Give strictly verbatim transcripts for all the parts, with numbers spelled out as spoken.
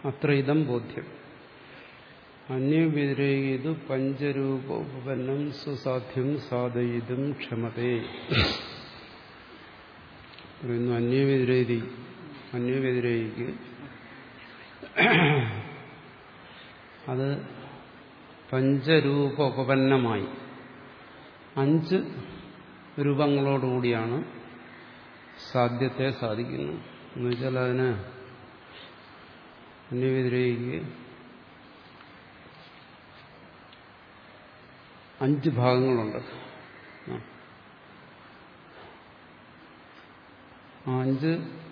അത്ര ഇതം ബോധ്യം. അന്യവ്യതിരേകിതു പഞ്ചരൂപോപന്നം സുസാധ്യം സാധയിതും ക്ഷമതേ. പറയുന്നു അന്യവ്യതിരേകി അന്യവ്യതിരേകിക്ക് അത് പഞ്ചരൂപ ഉപപന്നമായി അഞ്ച് രൂപങ്ങളോടുകൂടിയാണ് സാധ്യത്തെ സാധിക്കുന്നത്. എന്ന് വെച്ചാൽ അതിന് അന്യവ്യതിരേകിക്ക് അഞ്ച് ഭാഗങ്ങളുണ്ട്. ആ അഞ്ച്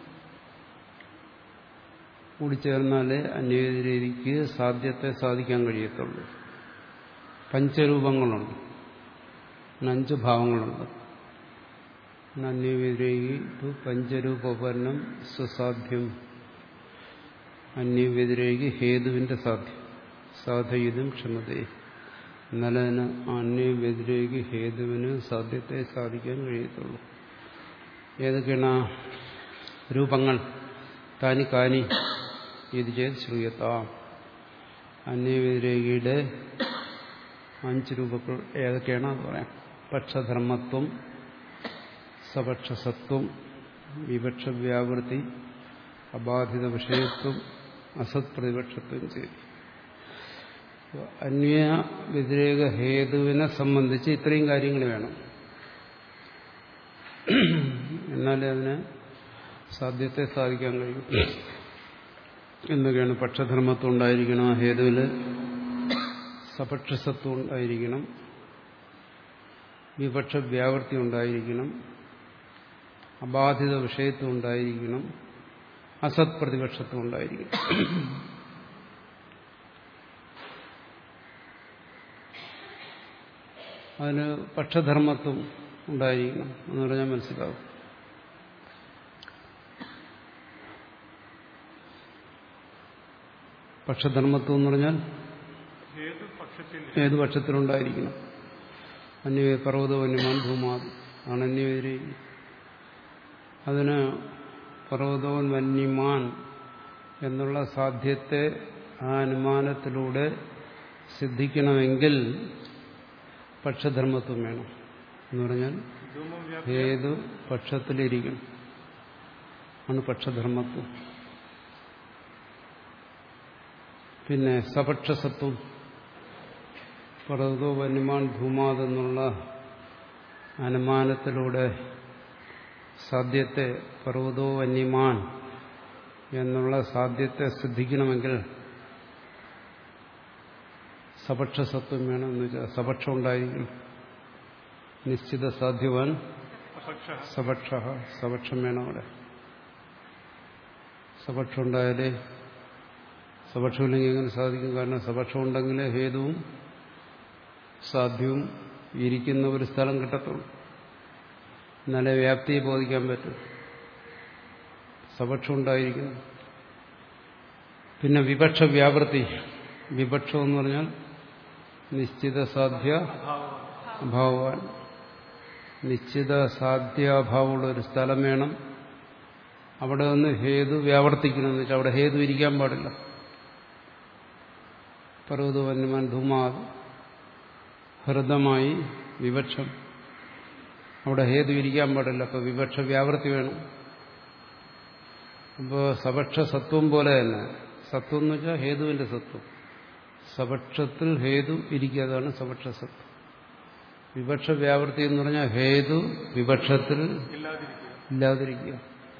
കൂടി ചേർന്നാലേ അന്യവ്യതിരേകിക്ക് സാധ്യത്തെ സാധിക്കാൻ കഴിയത്തുള്ളൂ. പഞ്ചരൂപങ്ങളുണ്ട്, അഞ്ച് ഭാവങ്ങളുണ്ട്. അന്യവ്യതിരേകി പഞ്ചരൂപോപന്നം സുസാധ്യം. അന്യവ്യതിരേകി ഹേതുവിന്റെ സാധ്യം സാധയിതും ക്ഷമതയെ. എന്നാലും അതിന് അന്യവ്യതിരേകി ഹേതുവിന് സാധ്യത്തെ സാധിക്കാൻ കഴിയത്തുള്ളൂ. ഏതൊക്കെയാണ് ആ രൂപങ്ങൾ? താനി കാനി ഇത് ചെയ്ത് ശ്രൂയത്താം. അന്യവ്യതിരേകിയുടെ അഞ്ച് രൂപങ്ങൾ ഏതൊക്കെയാണ് അത് പറയാം. പക്ഷധർമ്മത്വം, സപക്ഷസത്വം, വിപക്ഷ വ്യാവൃത്തി, അബാധിത വിഷയത്വം, അസത് പ്രതിപക്ഷത്വം ചെയ്തു. അന്യ വ്യതിരേക ഹേതുവിനെ സംബന്ധിച്ച് ഇത്രയും കാര്യങ്ങൾ വേണം. എന്നാലേ അതിന് സാധ്യത്തെ സാധിക്കാൻ കഴിയും. എന്തൊക്കെയാണ്? പക്ഷധർമ്മത്വം ഉണ്ടായിരിക്കണം ആ ഹേതുവില്, സപക്ഷസത്വം ഉണ്ടായിരിക്കണം, വിപക്ഷ വ്യാവൃത്തി ഉണ്ടായിരിക്കണം, അബാധിത വിഷയത്വം ഉണ്ടായിരിക്കണം, അസത് പ്രതിപക്ഷത്വം ഉണ്ടായിരിക്കണം. അതിന് പക്ഷധർമ്മത്വം ഉണ്ടായിരിക്കണം എന്ന് പറഞ്ഞാൽ മനസ്സിലാവും. പക്ഷധർമ്മത്വം എന്ന് പറഞ്ഞാൽ ഏത് പക്ഷത്തിലുണ്ടായിരിക്കണം? അന്യ പർവ്വത വന്യമാൻ ഭൂമാത് ആണ് അന്യവ്യതിരേകി. അതിന് പർവ്വതവൻ വന്യമാൻ എന്നുള്ള സാധ്യത്തെ ആ അനുമാനത്തിലൂടെ സിദ്ധിക്കണമെങ്കിൽ പക്ഷധർമ്മത്വം വേണം. എന്ന് പറഞ്ഞാൽ ഏത് പക്ഷത്തിലിരിക്കണം ആണ് പക്ഷധർമ്മത്വം. പിന്നെ സപക്ഷസത്വം, പർവ്വതോ വന്യമാൻ ഭൂമാതെന്നുള്ള അനുമാനത്തിലൂടെ സാധ്യത്തെ പർവ്വതോ വന്യമാൻ എന്നുള്ള സാധ്യത്തെ സിദ്ധിക്കണമെങ്കിൽ സപക്ഷസത്വം വേണം. എന്ന് വെച്ചാൽ സപക്ഷം ഉണ്ടായിരിക്കും. നിശ്ചിത സാധ്യവാൻ സപക്ഷ, സപക്ഷം വേണം അവിടെ. സപക്ഷം ഉണ്ടായാലേ, സപക്ഷമില്ലെങ്കിൽ എങ്ങനെ സാധിക്കും? കാരണം സപക്ഷം ഉണ്ടെങ്കിലേ ഹേതുവും സാധ്യവും ഇരിക്കുന്ന ഒരു സ്ഥലം കിട്ടത്തുള്ളൂ. എന്നാലേ വ്യാപ്തിയെ ബോധിക്കാൻ പറ്റും. സപക്ഷം ഉണ്ടായിരിക്കുന്നു. പിന്നെ വിപക്ഷ വ്യാവൃത്തി. വിപക്ഷം എന്ന് പറഞ്ഞാൽ നിശ്ചിത സാധ്യ അഭാവവാൻ. നിശ്ചിത സാധ്യാഭാവമുള്ള ഒരു സ്ഥലം വേണം. അവിടെ നിന്ന് ഹേതു വ്യാവർത്തിക്കണമെന്ന് വെച്ചാൽ അവിടെ ഹേതു ഇരിക്കാൻ പാടില്ല. പർവ്വത വന്യമാൻ ധൂമാത് ഹൃദമായി വിവക്ഷം, അവിടെ ഹേതു ഇരിക്കാൻ പാടില്ല. അപ്പോൾ വിവക്ഷ വ്യാവൃത്തി വേണം. അപ്പോൾ സപക്ഷ സത്വം പോലെ തന്നെ, സത്വം എന്ന് വെച്ചാൽ ഹേതുവിന്റെ സത്വം, സപക്ഷത്തിൽ ഹേതു ഇരിക്കാതാണ് സപക്ഷ സത്വം. വിവക്ഷ വ്യാവൃത്തി എന്ന് പറഞ്ഞാൽ ഹേതു വിവക്ഷത്തിൽ ഇല്ലാതിരിക്കുക.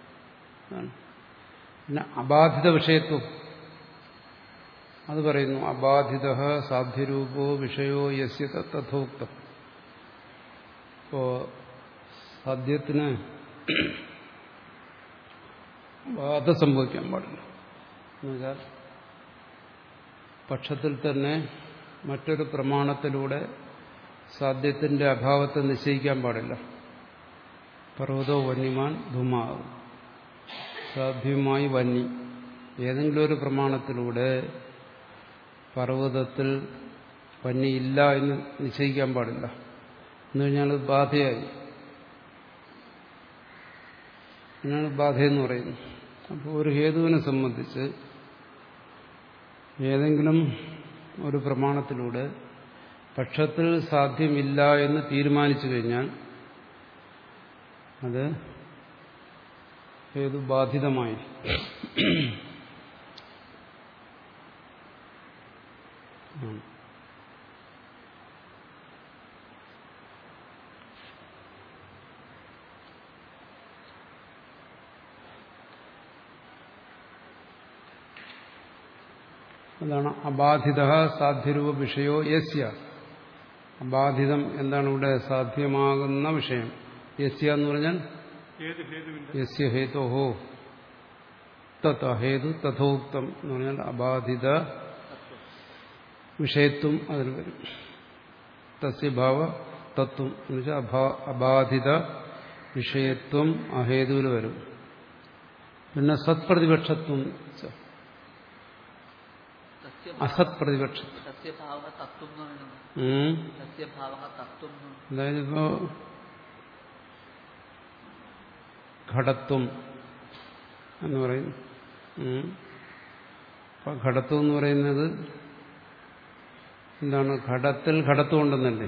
പിന്നെ അബാധിത വിഷയത്വം അത് പറയുന്നു. അബാധിത സാധ്യരൂപോ വിഷയോ യസ്യ തഥോക്തം. ഇപ്പോ സാധ്യത്തിന് ബാധ സംഭവിക്കാൻ പാടില്ല. എന്നുവെച്ചാൽ പക്ഷത്തിൽ തന്നെ മറ്റൊരു പ്രമാണത്തിലൂടെ സാധ്യത്തിന്റെ അഭാവത്തെ നിശ്ചയിക്കാൻ പാടില്ല. പർവ്വതോ വന്യമാൻ ധൂമാവും, സാധ്യമായി വന്നി. ഏതെങ്കിലും ഒരു പ്രമാണത്തിലൂടെ പർവ്വതത്തിൽ വന്യയില്ല എന്ന് നിശ്ചയിക്കാൻ പാടില്ല. എന്ന് കഴിഞ്ഞാൽ അത് ബാധയായി. എന്നാണ് ബാധയെന്ന് പറയുന്നത്. അപ്പോൾ ഒരു ഹേതുവിനെ സംബന്ധിച്ച് ഏതെങ്കിലും ഒരു പ്രമാണത്തിലൂടെ പക്ഷത്തിൽ സാധ്യമില്ല എന്ന് തീരുമാനിച്ചു കഴിഞ്ഞാൽ അത് ഏതു ബാധിതമായി. അതാണ് അബാധിത സാധ്യരൂപ വിഷയോ യസ്യ. അബാധിതം എന്താണ് ഇവിടെ സാധ്യമാകുന്ന വിഷയം. യസ്യ എന്ന് പറഞ്ഞാൽ യസ്യ ഹേതോഹോ തത് ഹേതു തഥോക്തം എന്ന് പറഞ്ഞാൽ അബാധിത വിഷയത്വം അതിൽ വരും. തസ്യ ഭാവ തത്വം എന്ന് വെച്ചാൽ അബാധിത വിഷയത്വം അഹേതുവിൽ വരും. പിന്നെ സത്പ്രതിപക്ഷത്വം, അസത് പ്രതിപക്ഷത്വം. അതായത് ഇപ്പോ ഘടത്വം എന്ന് പറയും. അപ്പൊ ഘടത്വം എന്ന് പറയുന്നത് എന്താണ്? ഘടത്തിൽ ഘടത്വം ഉണ്ടെന്നല്ലേ.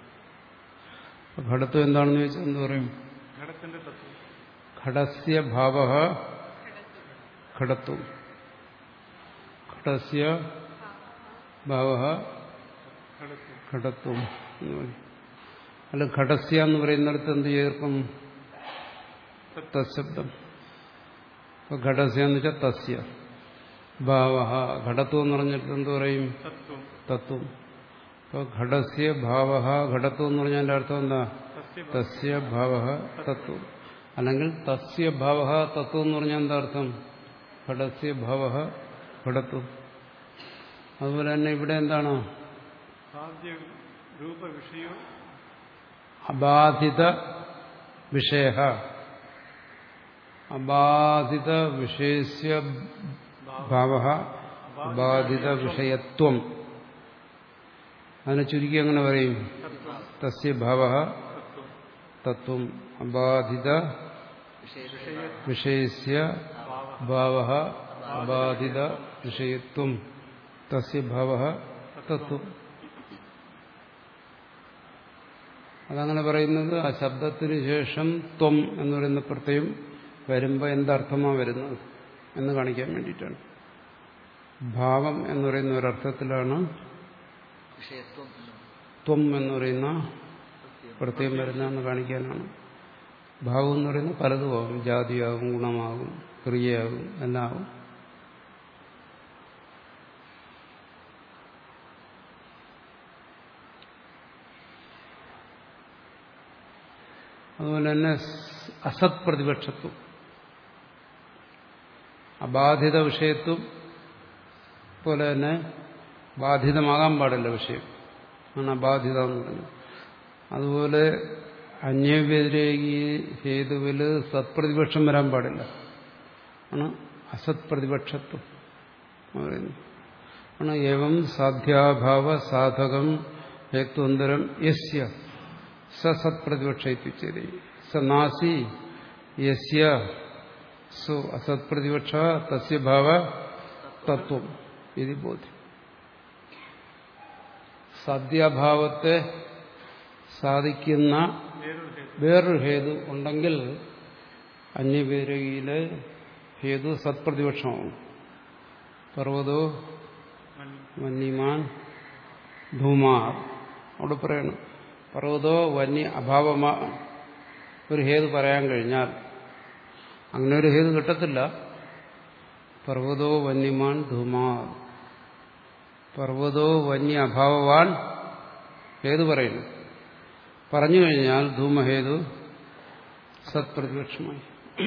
ഘടത്വം എന്താണെന്ന് ചോദിച്ചാൽ എന്ത് പറയും? ഘടസ്യ ഭാവഃ ഘടത്വം. ഘടസ്യ ഭാവഃ ഘടത്വം എന്ന് പറയും. അല്ല, ഘടസ്യ എന്ന് പറയുന്നിടത്ത് എന്ത് ചേർക്കും? തശബ്ദം. അപ്പൊ ഘടസ്യ എന്ന് വെച്ചാൽ തസ്യ ഭാവഃ. ഘടത്വം എന്ന് പറഞ്ഞിട്ട് എന്ത് പറയും? തത്വം. അപ്പൊ ഘടസ്യ ഭാവഃ ഘടത്വം എന്ന് പറഞ്ഞാൽ അതിന്റെ അർത്ഥം എന്താ? തസ്യ ഭാവഃ തത്വം. അല്ലെങ്കിൽ തസ്യ ഭാവഃ തത്വം എന്ന് പറഞ്ഞാൽ എന്താ അർത്ഥം? ഘടസ്യ ഭാവഃ ഘടത്വം. അതുപോലെ തന്നെ ഇവിടെ എന്താണ്? അബാധിത വിഷയ. അബാധിത വിഷയസ്യ ഭാവഃ അബാധിത വിഷയത്വം. അതിനെ ചുരുക്കി അങ്ങനെ പറയും. തസ്യ ഭാവഃ തത്വം അബാധിത വിഷയസ്യ ഭാവഃ അബാധിത വിഷയത്വം തസ്യ ഭാവഃ തത്വം. അതങ്ങനെ പറയുന്നത് ആ ശബ്ദത്തിന് ശേഷം ത്വം എന്ന് പറയുന്ന പ്രത്യയം വരുമ്പോൾ എന്തർത്ഥമാണ് വരുന്നത് എന്ന് കാണിക്കാൻ വേണ്ടിയിട്ടാണ്. ഭാവം എന്ന് പറയുന്ന ഒരർത്ഥത്തിലാണ് ത്വം എന്ന് പറയുന്ന പ്രത്യയം വരുന്നതെന്ന് കാണിക്കാനാണ്. ഭാവം എന്ന് പറയുന്നത് പലതുമാകും. ജാതിയാകും, ഗുണമാകും, ക്രിയയാകും, എല്ലാം ആകും. അതുപോലെ തന്നെ അസത് പ്രതിപക്ഷത്വം, അബാധിത വിഷയത്വം പോലെ തന്നെ ബാധിതമാകാൻ പാടില്ല വിഷയം ആണ് അബാധിത എന്ന് പറയുന്നത്. അതുപോലെ അന്യവ്യതിരേകി ഹേതുവിൽ സത്പ്രതിപക്ഷം വരാൻ പാടില്ല ആണ് അസത് പ്രതിപക്ഷത്വം പറയുന്നത്. ആണ് ഏവം സാധ്യാഭാവ സാധകം ഹേത്വന്തരം യസ്യ സത് പ്രതിപക്ഷ സ നാസി യസ്യ സോ അസത് പ്രതിപക്ഷ തസ്യ ഭാവ തത്വം ഇത് ബോധ്യം. സാധ്യാഭാവത്തെ സാധിക്കുന്ന വേറൊരു ഹേതു ഉണ്ടെങ്കിൽ അന്യവ്യതിരേകിയിലെ ഹേതു സത്പ്രതിപക്ഷമാവും. പർവ്വതോ വന്യമാൻ ധൂമാ അവിടെ പറയണം. പർവ്വതോ വന്യ അഭാവമാ ഒരു ഹേതു പറയാൻ കഴിഞ്ഞാൽ അങ്ങനെ ഒരു ഹേതു കിട്ടത്തില്ല. പർവ്വതോ വന്യമാൻ ധൂമാ, പർവ്വതോ വന്യ അഭാവവാൻ ഹേതു പറയുന്നു. പറഞ്ഞു കഴിഞ്ഞാൽ ധൂമഹേതു സത്പ്രതിപക്ഷമായി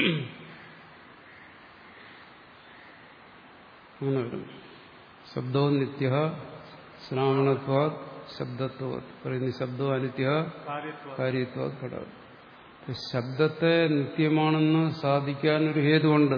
അങ്ങനെ വരും. ശബ്ദോ നിത്യ ശ്രാവണത്വാത് ശബ്ദത്വത് പറയുന്നു. ശബ്ദോ അനിത്യ കാര്യത്വാത് ഘട. ശബ്ദത്തെ നിത്യമാണെന്ന് സാധിക്കാൻ ഒരു ഹേതുണ്ട്.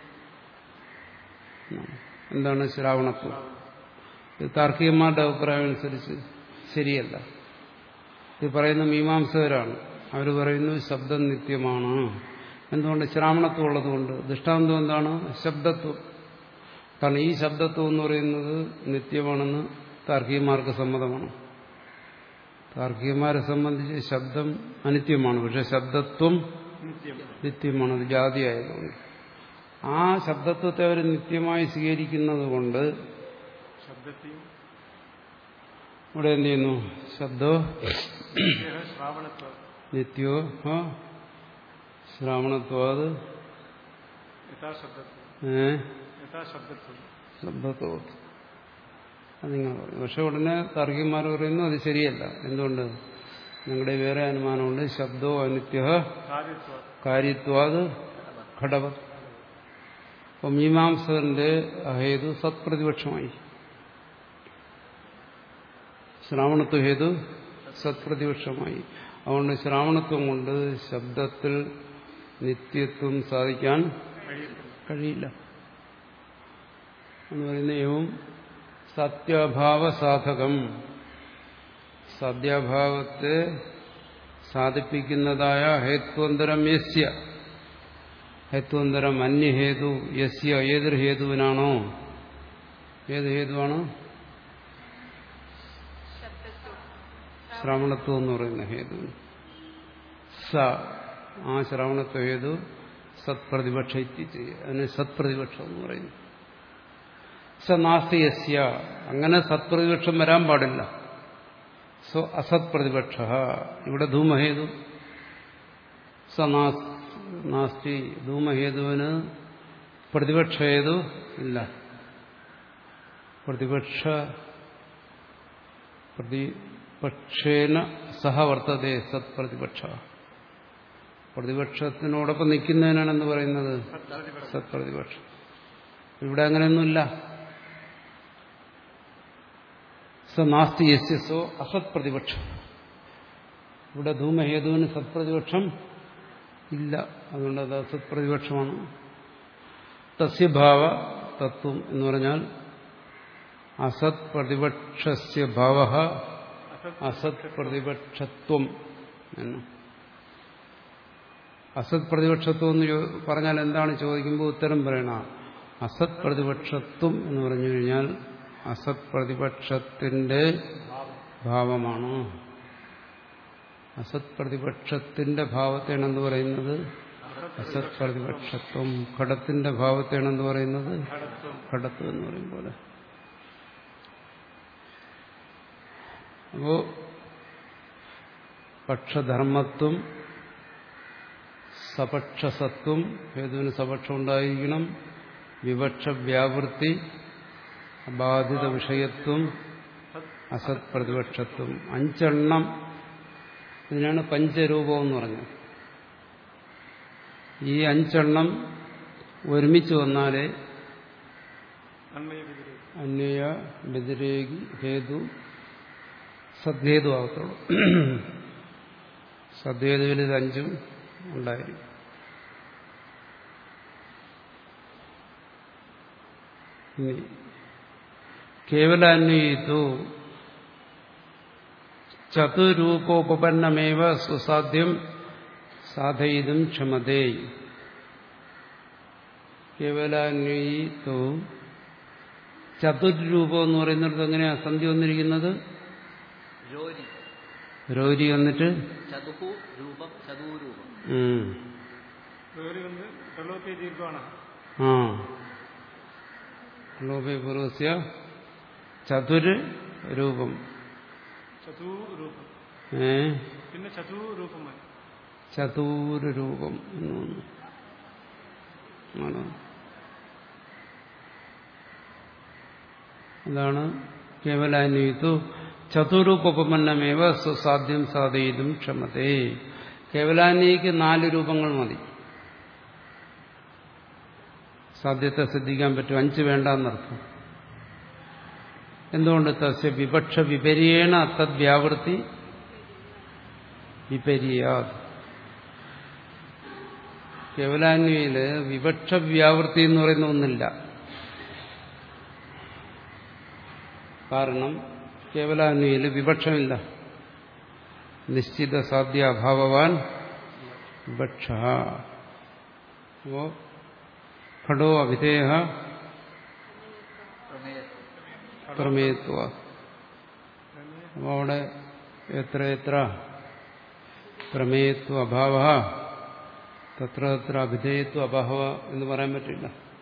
എന്താണ്? ശ്രാവണത്വം. ഇത് താർക്കികന്മാരുടെ അഭിപ്രായം അനുസരിച്ച് ശരിയല്ല. ഇത് പറയുന്ന മീമാംസകരാണ്. അവർ പറയുന്നു ശബ്ദം നിത്യമാണ്. എന്തുകൊണ്ട്? ശ്രാവണത്വം ഉള്ളതുകൊണ്ട്. ദൃഷ്ടാന്തം എന്താണ്? ശബ്ദത്വം. കാരണം ഈ ശബ്ദത്വം എന്ന് പറയുന്നത് നിത്യമാണെന്ന് താർക്കികന്മാർക്ക് സമ്മതമാണ്. താർക്കികന്മാരെ സംബന്ധിച്ച് ശബ്ദം അനിത്യമാണ്, പക്ഷെ ശബ്ദത്വം നിത്യമാണ്. അത് ജാതിയായതുകൊണ്ട് ആ ശബ്ദത്വത്തെ അവർ നിത്യമായി സ്വീകരിക്കുന്നത് കൊണ്ട് ഇവിടെ എന്ത് ചെയ്യുന്നു? ശബ്ദോ നിത്യോ ശ്രാവണത്വാത് ശബ്ദത്വ അത് നിങ്ങൾ പറയും. പക്ഷെ ഉടനെ താർക്കികന്മാർ പറയുന്നു അത് ശരിയല്ല. എന്തുകൊണ്ട്? നിങ്ങളുടെ വേറെ അനുമാനമുണ്ട്. ശബ്ദോ അനിത്യ കാര്യത്വാത് ഘടവത്. അപ്പം മീമാംസകന്റെ ഹേതു സത്പ്രതിപക്ഷമായി. ശ്രാവണത്വ ഹേതു സത്പ്രതിപക്ഷമായി. അതുകൊണ്ട് ശ്രാവണത്വം കൊണ്ട് ശബ്ദത്തിൽ നിത്യത്വം സാധിക്കാൻ കഴിയില്ല എന്ന് പറയുന്ന ഏവം സത്യാഭാവ സാധകം, സത്യാഭാവത്തെ സാധിപ്പിക്കുന്നതായ ഹേത്വന്തരം യസ്യ, ഹേത്വന്തരം അന്യഹേതു യസ്യ, ഏതൊരു ഹേതുവിനാണോ, ഏത് ഹേതുവാണ്? ശ്രാവണത്വം എന്ന് പറയുന്ന ഹേതു. സ ആ ശ്രാവണത്വ ഹേതു സത്പ്രതിപക്ഷ അതിന് സത്പ്രതിപക്ഷം എന്ന് പറയുന്നു. സ നാസ്തി യസ്യ, അങ്ങനെ സത്പ്രതിപക്ഷം വരാൻ പാടില്ല. സോ അസത് പ്രതിപക്ഷ. ഇവിടെ ധൂമഹേതു സ നാസ്തി, ധൂമഹേതുവിന് പ്രതിപക്ഷഹേതു ഇല്ല. പ്രതിപക്ഷ പ്രതിപക്ഷേന സഹ വർത്തതേ സത് പ്രതിപക്ഷ. പ്രതിപക്ഷത്തിനോടൊപ്പം നിൽക്കുന്നതിനാണെന്ന് പറയുന്നത് സത്പ്രതിപക്ഷം. ഇവിടെ അങ്ങനെയൊന്നുമില്ല. സ നാസ്തി യസ്യ സോ അസത് പ്രതിപക്ഷം. ഇവിടെ ധൂമഹേതുവിന് സത്പ്രതിപക്ഷം ഇല്ല, അതുകൊണ്ട് അത് അസത് പ്രതിപക്ഷമാണ്. തസ്യഭാവ തത്വം എന്ന് പറഞ്ഞാൽ അസത് പ്രതിപക്ഷസ്യ ഭാവ അസത് പ്രതിപക്ഷത്വം എന്ന്. അസത് പ്രതിപക്ഷത്വം എന്ന് പറഞ്ഞാൽ എന്താണ് ചോദിക്കുമ്പോൾ ഉത്തരം പറയണ അസത് പ്രതിപക്ഷത്വം എന്ന് പറഞ്ഞു കഴിഞ്ഞാൽ അസത് പ്രതിപക്ഷത്തിന്റെ ഭാവമാണ്. അസത് പ്രതിപക്ഷത്തിന്റെ ഭാവത്തെയാണെന്ന് പറയുന്നത് അസത് പ്രതിപക്ഷത്വം. ഘടത്തിന്റെ ഭാവത്തെയാണെന്ന് പറയുന്നത് ഘടത്വം എന്ന് പറയും പോലെ. അപ്പോ പക്ഷധർമ്മത്വം, സപക്ഷസത്വം, ഹേതുവിന് സപക്ഷം ഉണ്ടായിരിക്കണം, വിവക്ഷ വ്യാവൃത്തി, അബാധിത വിഷയത്വം, അസത് പ്രതിപക്ഷത്വം. അഞ്ചെണ്ണം. ഇതിനാണ് പഞ്ചരൂപം എന്ന് പറഞ്ഞത്. ഈ അഞ്ചെണ്ണം ഒരുമിച്ച് വന്നാലേ അന്വയ വ്യതിരേകി ഹേതു സദ്ഹേതു ആകത്തുള്ളൂ. സദ്ഹേതുവിൽ ഇത് അഞ്ചും ഉണ്ടായിരിക്കും. ഇനി കേവലാന്വയിത്തു ചതുരൂപോപന്നമേവ സുസാധ്യം സാധയിതും ക്ഷമതേ. കേവലാന്വയിത്തു ചതുർരൂപം എന്ന് പറയുന്നിടത്ത് എങ്ങനെയാ സന്ധി വന്നിരിക്കുന്നത്? രോരി വന്നിട്ട് ആ ലോപേ പൂർവസ്യ ചതുര് രൂപം. ഏ പിന്നെ ചതൂര് രൂപം എന്നാണ്. അതാണ് കേവലാന്വയിത്തു ചതുരൂപമന്നമേവ സുസാധ്യം സാധയിതും ക്ഷമതേ. കേവലാന്വയിക്ക് നാല് രൂപങ്ങൾ മതി, സാധ്യത്തെ സിദ്ധിക്കാൻ പറ്റും. അഞ്ച് വേണ്ടെന്നർത്ഥം. എന്തുകൊണ്ട്? തസ്യ വിപക്ഷ വിപര്യേണ തദ്വ്യാവൃത്തി വിപര്യാ. കേവലാന്വയില് വിപക്ഷ വ്യാവൃത്തി എന്ന് പറയുന്ന ഒന്നില്ല. കാരണം കേവലാന്വയില് വിപക്ഷമില്ല. നിശ്ചിത സാധ്യ അഭാവവാൻ വിപക്ഷ. അപ്പോ ഘടോ അവിധേയ പ്രമേയത്വ. അപ്പോൾ അവിടെ എത്ര എത്ര പ്രമേയത്വ അഭാവ തത്ര തത്ര അഭിധേയത്വ അഭാവ എന്ന് പറയാൻ പറ്റില്ല.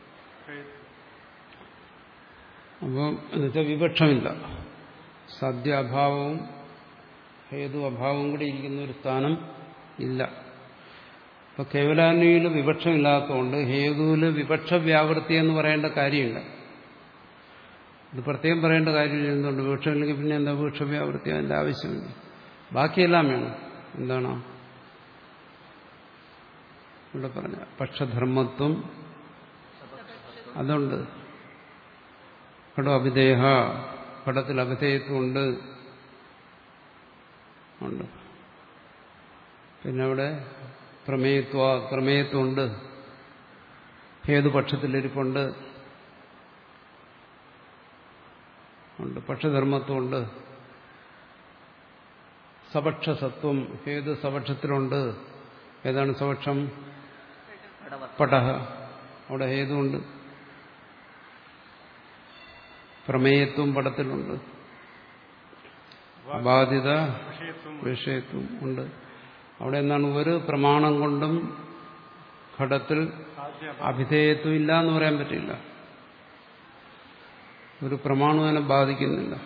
അപ്പോൾ എന്നുവെച്ചാൽ വിവക്ഷമില്ല. സാധ്യാഭാവവും ഹേതു അഭാവവും കൂടി ഇരിക്കുന്ന ഒരു സ്ഥാനം ഇല്ല. അപ്പൊ കേവലാന്വയിൽ വിവക്ഷമില്ലാത്തതുകൊണ്ട് ഹേതുവില് വിവക്ഷ വ്യാവൃത്തി എന്ന് പറയേണ്ട കാര്യമില്ല. ഇത് പ്രത്യേകം പറയേണ്ട കാര്യമില്ല. എന്തുകൊണ്ട്? വിവക്ഷമില്ലെങ്കിൽ പിന്നെ എന്താ വിവക്ഷ വ്യാവൃത്തി? അതിന്റെ ആവശ്യമില്ല. ബാക്കിയെല്ലാം വേണം. എന്താണ് ഇവിടെ പറഞ്ഞ പക്ഷധർമ്മത്വം അതുണ്ട്. ഘടോ അഭിധേയ, ഘടത്തിൽ അഭിധേയത്വം ഉണ്ട് ഉണ്ട് പിന്നെ അവിടെ പ്രമേയത്വ പ്രമേയത്വമുണ്ട്. ഹേതുപക്ഷത്തിലിരിപ്പുണ്ട് ഉണ്ട്. പക്ഷധർമ്മത്വമുണ്ട്. സപക്ഷസത്വം ഹേതു സപക്ഷത്തിലുണ്ട്. ഏതാണ് സപക്ഷം? പടഹ. അവിടെ ഹേതുണ്ട്. പ്രമേയത്വം പടത്തിലുണ്ട്. അബാധിത വിഷയത്വം ഉണ്ട്. അവിടെ എന്താണ്? ഒരു പ്രമാണം കൊണ്ടും ഘടത്തിൽ അഭിധേയത്വം ഇല്ല എന്ന് പറയാൻ പറ്റില്ല. ഒരു പ്രമാണം അതിനെ ബാധിക്കുന്നില്ല.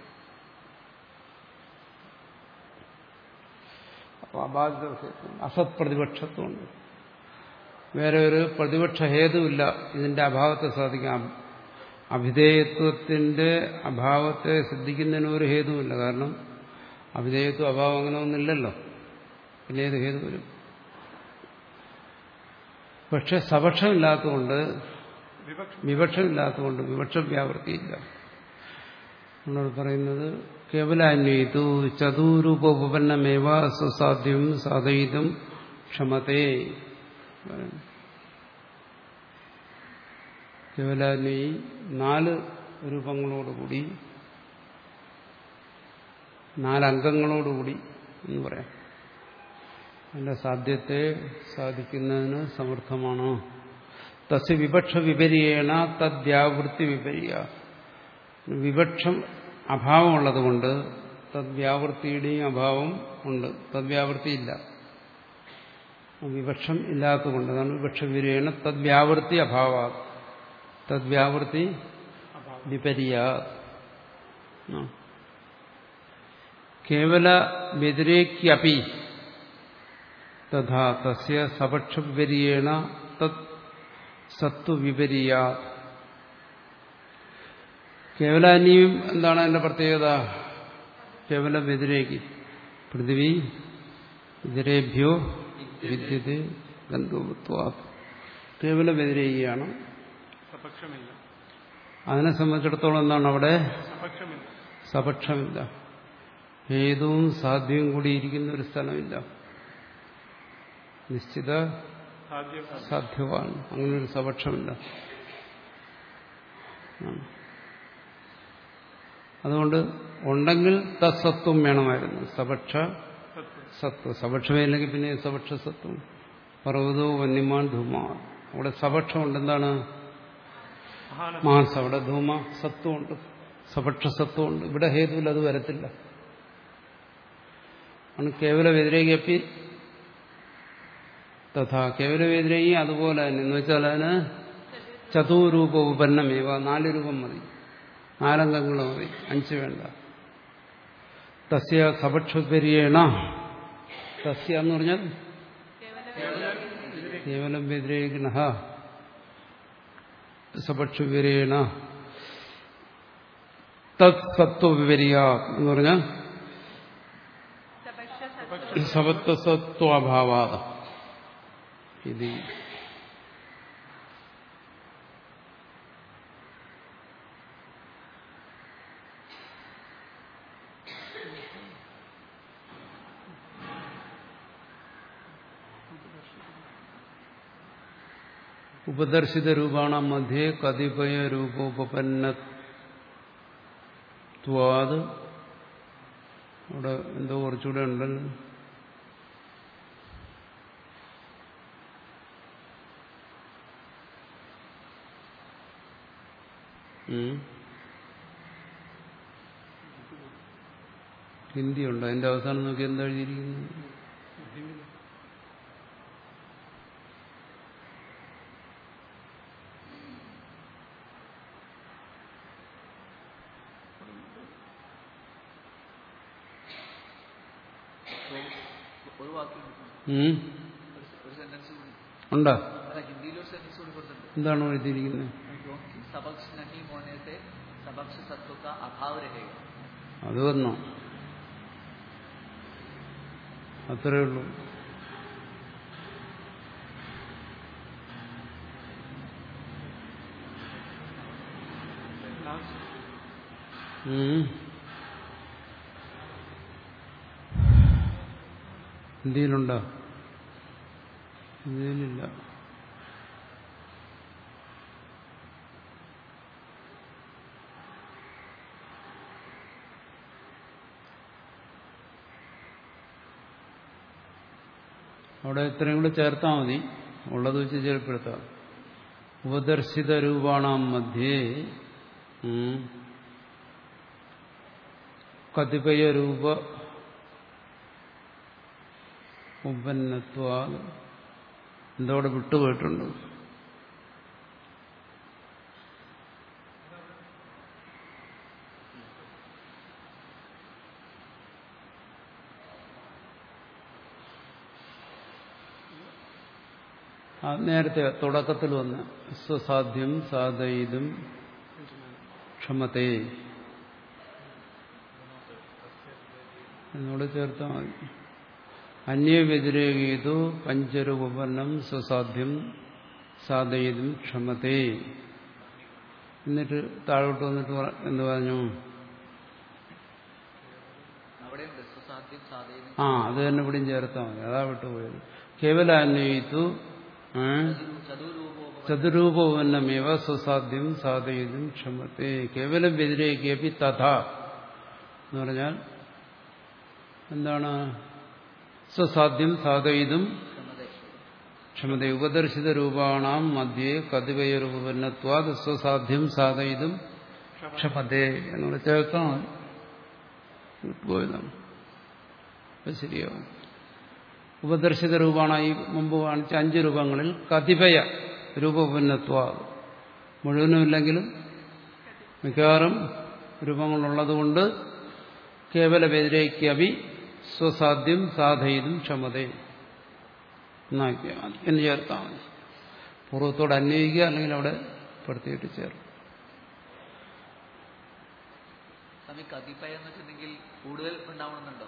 അപ്പോൾ അബാധിത വിഷയത്വം, അസത് പ്രതിപക്ഷത്വമുണ്ട്. വേറെ ഒരു പ്രതിപക്ഷ ഹേതുവില്ല ഇതിന്റെ അഭാവത്തെ സാധിക്കാം. അഭിധേയത്വത്തിന്റെ അഭാവത്തെ സിദ്ധിക്കുന്നതിന് ഒരു ഹേതുവില്ല. കാരണം അഭിധേയത്വ അഭാവം അങ്ങനെ ഒന്നില്ലല്ലോ. പിന്നെ ഏത് ഹേതു വരും? പക്ഷെ സപക്ഷമില്ലാത്തതുകൊണ്ട്, വിവക്ഷമില്ലാത്തതുകൊണ്ട് വിവക്ഷ വ്യാവൃത്തിയില്ല. നമ്മൾ പറയുന്നത് കേവലാന്വയിതു ചതുരൂപോപന്നമേവ സ്വസാധ്യം സാധയിതും ക്ഷമതേ. കേവലാന്വയി നാല് രൂപങ്ങളോടുകൂടി, നാലംഗങ്ങളോടുകൂടി എന്ന് പറയാം. അതിന്റെ സാധ്യത്തെ സാധിക്കുന്നതിന് സമർത്ഥമാണ്. തസ്യ വിവക്ഷ വിപരീയേണ തദ്വ്യാവൃത്തി വിപരീയ. വിവക്ഷം അഭാവമുള്ളതുകൊണ്ട് തദ്വ്യാവൃത്തിയുടെയും അഭാവം ഉണ്ട്. തദ്വ്യാവൃത്തിയില്ല. വിവക്ഷം ഇല്ലാത്തതുകൊണ്ട് അതാണ് വിവക്ഷ വിപരീയേണ തദ്വ്യാവൃത്തി അഭാവ. തദ്വ്യാവൃത്തി വിപരീയ. കേവല വ്യതിരേക്യപി തഥാ തസ്യ സപക്ഷ വിപരീയേണ തത് സത്വവിപരീയ. കേവലാന്യം എന്താണ് അതിന്റെ പ്രത്യേകത? കേവല വ്യതിരേകി. പൃഥിവി വ്യതിരേഭ്യോ വിദ്യത്തെ ഗന്ധവത്വാ. കേവല വ്യതിരേകിയാണ്. അതിനെ സംബന്ധിച്ചിടത്തോളം എന്താണ് അവിടെ? സപക്ഷമില്ല. ഹേതുവും സാധ്യവും കൂടി ഇരിക്കുന്ന ഒരു സ്ഥലമില്ല. നിശ്ചിത സാധ്യമാണ്. അങ്ങനൊരു സപക്ഷമില്ല. അതുകൊണ്ട് ഉണ്ടെങ്കിൽ തത്സത്വം വേണമായിരുന്നു. സപക്ഷ സത്വം. സപക്ഷമില്ലെങ്കിൽ പിന്നെ സപക്ഷ സത്വം. പർവ്വതോ വന്യമാൻ ധൂമ. അവിടെ സപക്ഷമുണ്ട്. എന്താണ്? മാസം. അവിടെ ധൂമ സത്വമുണ്ട്, സപക്ഷ സത്വമുണ്ട്. ഇവിടെ ഹേതുവിൽ അത് വരത്തില്ല. ആണ് കേവല വ്യതിരേകി തഥാ. കേവല വ്യതിരേകി അതുപോലെ തന്നെ. എന്ന് വെച്ചാൽ അതിന് ചതുരൂപ ഉപന്നമേവ. നാല് രൂപം മതി, നാലംഗങ്ങൾ മതി, അഞ്ച് വേണ്ട. തസ്യ സപക്ഷപര്യണ. തസ്യ എന്ന് പറഞ്ഞാൽ കേവലം വ്യതിരേകിണ സപക്ഷവിപരീണ തത് സത്വവിപരീയ എന്ന് പറഞ്ഞാൽ സപത്വസത്വാഭാവാ. ഇത് ഉപദർശിത രൂപാണ മധ്യേ കതിപയ രൂപോപന്നത്വാത്. അവിടെ എന്തോ കുറച്ചുകൂടെ ഉണ്ടല്ലോ. ഹിന്ദിയുണ്ട്. അതിന്റെ അവസാനം നോക്കി എന്താ എഴുതിയിരിക്കുന്നു? ഉണ്ടോ? എന്താണോ എഴുതിയിരിക്കുന്നത്? അത് വന്നോ? അത്രേ ഉള്ളൂ. ഹിന്ദിയിലുണ്ടോ? ഹിന്ദിയിലില്ല. അവിടെ ഇത്രയും കൂടെ ചേർത്താൽ മതി, ഉള്ളത് വെച്ച് ചേർപ്പെടുത്താം. ഉപദർശിത രൂപാണാം മധ്യേ കതിപയ രൂപ ഉപന്നത്വ എന്തോടെ വിട്ടുപോയിട്ടുണ്ട്. നേരത്തെ തുടക്കത്തിൽ വന്ന് സ്വസാധ്യം സാധയിതും ക്ഷമതേ എന്നോട് ചേർത്താൽ മതി. അന്യ വ്യതിരേകീതു പഞ്ചരൂപന്നം സ്വസാധ്യം സാധയിതും ക്ഷമതേ. എന്നിട്ട് താഴോട്ട് വന്നിട്ട് എന്ത് പറഞ്ഞു? ആ അത് തന്നെ ഇവിടെയും ചേർത്താൽ മതി. അതാ വിട്ടുപോയത്. കേവല അന്വയിത്തു ചതുരൂപന്നമേവ സ്വസാധ്യം സാധയിതും ക്ഷമത്തെ. കേവലം വ്യതിരേകിയപ്പി തഥാ എന്ന് പറഞ്ഞാൽ എന്താണ്? സ്വസാധ്യം സാധയിതും ക്ഷമത. ഉപദർശിത രൂപാണാം മധ്യേ കതിപയ രൂപന്നത്വാത് സ്വസാധ്യം സാധയിതും ക്ഷമതേ എന്നുള്ള ചേർത്താണ് വിട്ടുപോയതാണ്. അത് ശരിയാവും. ഉപദർശിത രൂപമാണ് ഈ മുമ്പ് കാണിച്ച അഞ്ച് രൂപങ്ങളിൽ കതിപയ രൂപഭിന്നത്വ. മുഴുവനുമില്ലെങ്കിലും മിക്കവാറും രൂപങ്ങളുള്ളതുകൊണ്ട് കേവല വ്യതിരേക്യവി സ്വസാധ്യം സാധയിതും ക്ഷമതേ എന്നാക്കിയാൽ മതി, എന്ന് ചേർത്താൽ മതി. പൂർവ്വത്തോട് അന്വയിക്കുക, അല്ലെങ്കിൽ അവിടെ പ്രത്യേകിച്ച് ചേർക്കും. കൂടുതൽ ഉണ്ടാവണമെന്നുണ്ടോ?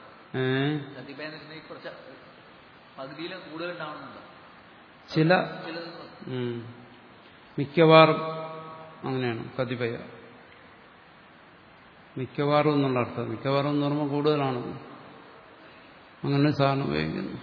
ചില മിക്കവാറും അങ്ങനെയാണ്. കതിപയ മിക്കവാറും എന്നുള്ള അർത്ഥം. മിക്കവാറും എന്ന് പറയുമ്പോൾ കൂടുതലാണ്, അങ്ങനെ സാധനം ഉപയോഗിക്കുന്നു.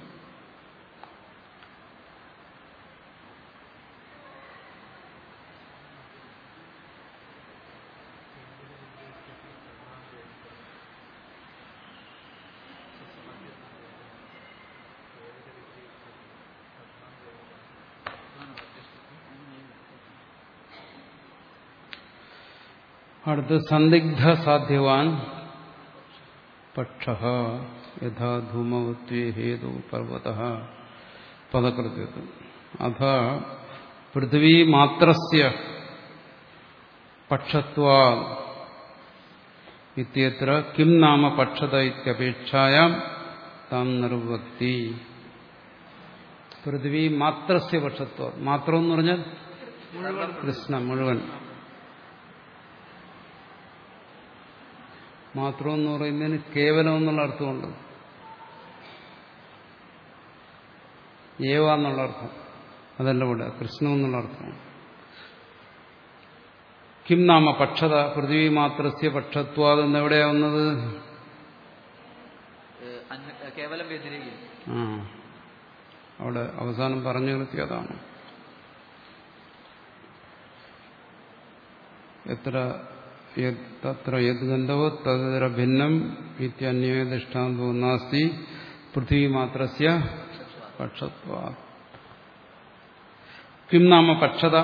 അടുത്ത് സന്ദിഗ്ധ സാധ്യവാൻ പക്ഷ യഥാ ധൂമവത്വേ ഹേതു പർവത പദകൃത്യത്വം അഥ പൃഥ്വീ മാത്രസ്യ പക്ഷത്വാ ഇത്യത്ര കിം നാമ പക്ഷത ഇത്യപേക്ഷായാം താം നിർവക്തി. പൃഥ്വീ മാത്രസ്യ പക്ഷത്വ. മാത്രം എന്ന് പറഞ്ഞാൽ കൃഷ്ണ മുഴുവൻ. മാത്രം എന്ന് പറയുന്നതിന് കേവലം എന്നുള്ള അർത്ഥമുണ്ട്, ഏവ എന്നുള്ള അർത്ഥം അതല്ല ഇവിടെ, കൃഷ്ണ എന്നുള്ള അർത്ഥമാണ്. കിം നാമ പക്ഷത പൃഥ്വി മാത്രസ്യ പക്ഷത്വാദ് എന്നെവിടെയാ വന്നത്? ആ അവിടെ അവസാനം പറഞ്ഞു നിർത്തി. അതാണ് എത്ര തത്ര യത് ഗന്ധവോ തത്ര ഭിന്നം ഇത്യന്യ ദൃഷ്ടാന്തോ നാസ്തി പൃഥ്വി മാത്രസ്യ പക്ഷത്വ. കിം നാമ പക്ഷത.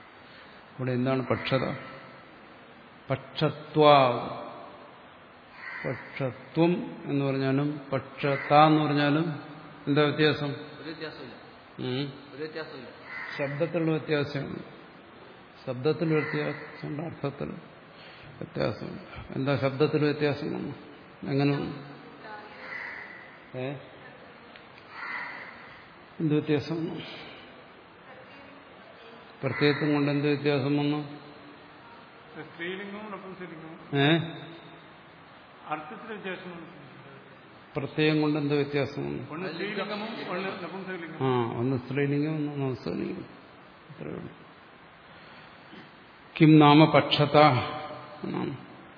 ഇവിടെ എന്താണ് പക്ഷത? പക്ഷത്വ പക്ഷത്വം എന്ന് പറഞ്ഞാലും പക്ഷത എന്ന് പറഞ്ഞാലും എന്താ വ്യത്യാസം? ഒരു വ്യത്യാസമില്ല. ഉം. ഒരു വ്യത്യാസമില്ല. ശബ്ദത്തിലുള്ള വ്യത്യാസമാണ്. ശബ്ദത്തിൽ വ്യത്യാസമുണ്ട്, അർത്ഥത്തിൽ വ്യത്യാസമുണ്ട്. എന്താ ശബ്ദത്തിൽ വ്യത്യാസം വന്നു? എങ്ങനെ വന്നു? ഏ എന്ത് വ്യത്യാസം വന്നു? പ്രത്യയത്വം കൊണ്ട് എന്ത് വ്യത്യാസം വന്നു? സ്ത്രീലിംഗവും നപുംസകലിംഗവും ഏ അർത്ഥത്തിൽ വ്യത്യാസം വന്നു. പ്രത്യയം കൊണ്ട് എന്ത് വ്യത്യാസം വന്നു? ഒന്ന് സ്ത്രീലിംഗമും ഒന്ന് നപുംസകലിംഗം. ആ ഒന്ന് സ്ത്രീലിംഗം ഒന്ന് നപുംസകലിംഗം. അത്രയേ ഉള്ളൂ. കിം നാമ പക്ഷത എന്നാണ്.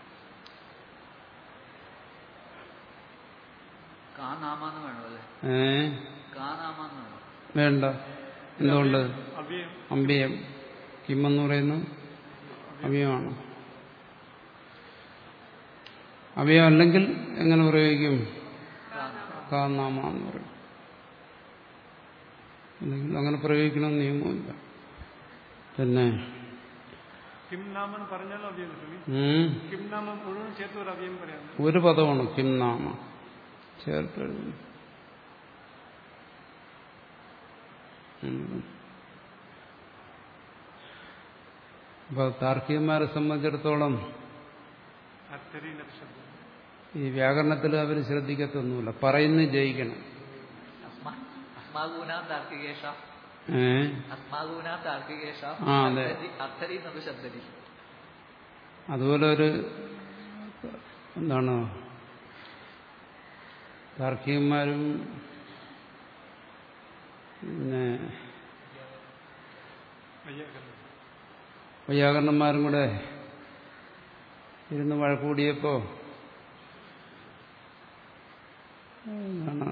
കാ നാമാന്ന് വേണം അല്ലേ? ഏ കാ നാമാന്ന് വേണം. വേണ്ട. എന്തുകൊണ്ട്? അവ്യയം. അമ്പിയം. കിം എന്ന് പറയുന്നത് അവയവമാണ്. അവയം അല്ലെങ്കിൽ എങ്ങനെ പ്രയോഗിക്കും? കാ നാമ എന്ന് പറയും. അല്ലെങ്കിൽ അങ്ങനെ പ്രയോഗിക്കണമെന്ന് നിയമമില്ല. പിന്നെ കിം നാമം പറഞ്ഞാലും അവ്യം കിട്ടും. ഉം, കിം നാമം മുഴുവൻ ചേർത്ത് ഒരു അവ്യം പറയാം. ഒരു പദമാണ് കിം നാമ ചേർത്ത് എഴുതുന്നു. അപ്പൊ താർക്കികന്മാരെ സംബന്ധിച്ചിടത്തോളം അർത്ഥരി നക്ഷത്രം ഈ വ്യാകരണത്തിൽ അവർ ശ്രദ്ധിക്കത്തൊന്നുമില്ല. പറയുന്നത് ജയിക്കണം. അസ്മാ- അസ്മാഗൂനാം താർക്കികേഷാം ഏ അസ്മാഗൂനാം താർക്കികേഷാം ആ, അതെ. അർത്ഥരി എന്നത് ശബ്ദരി. അതുപോലെ ഒരു എന്താണ് താർക്കികന്മാരും പിന്നെ വയ്യാകരണം. വൈയാകരണന്മാരും കൂടെ ഇരുന്ന് വഴക്കൂടിയപ്പോ എന്താണ്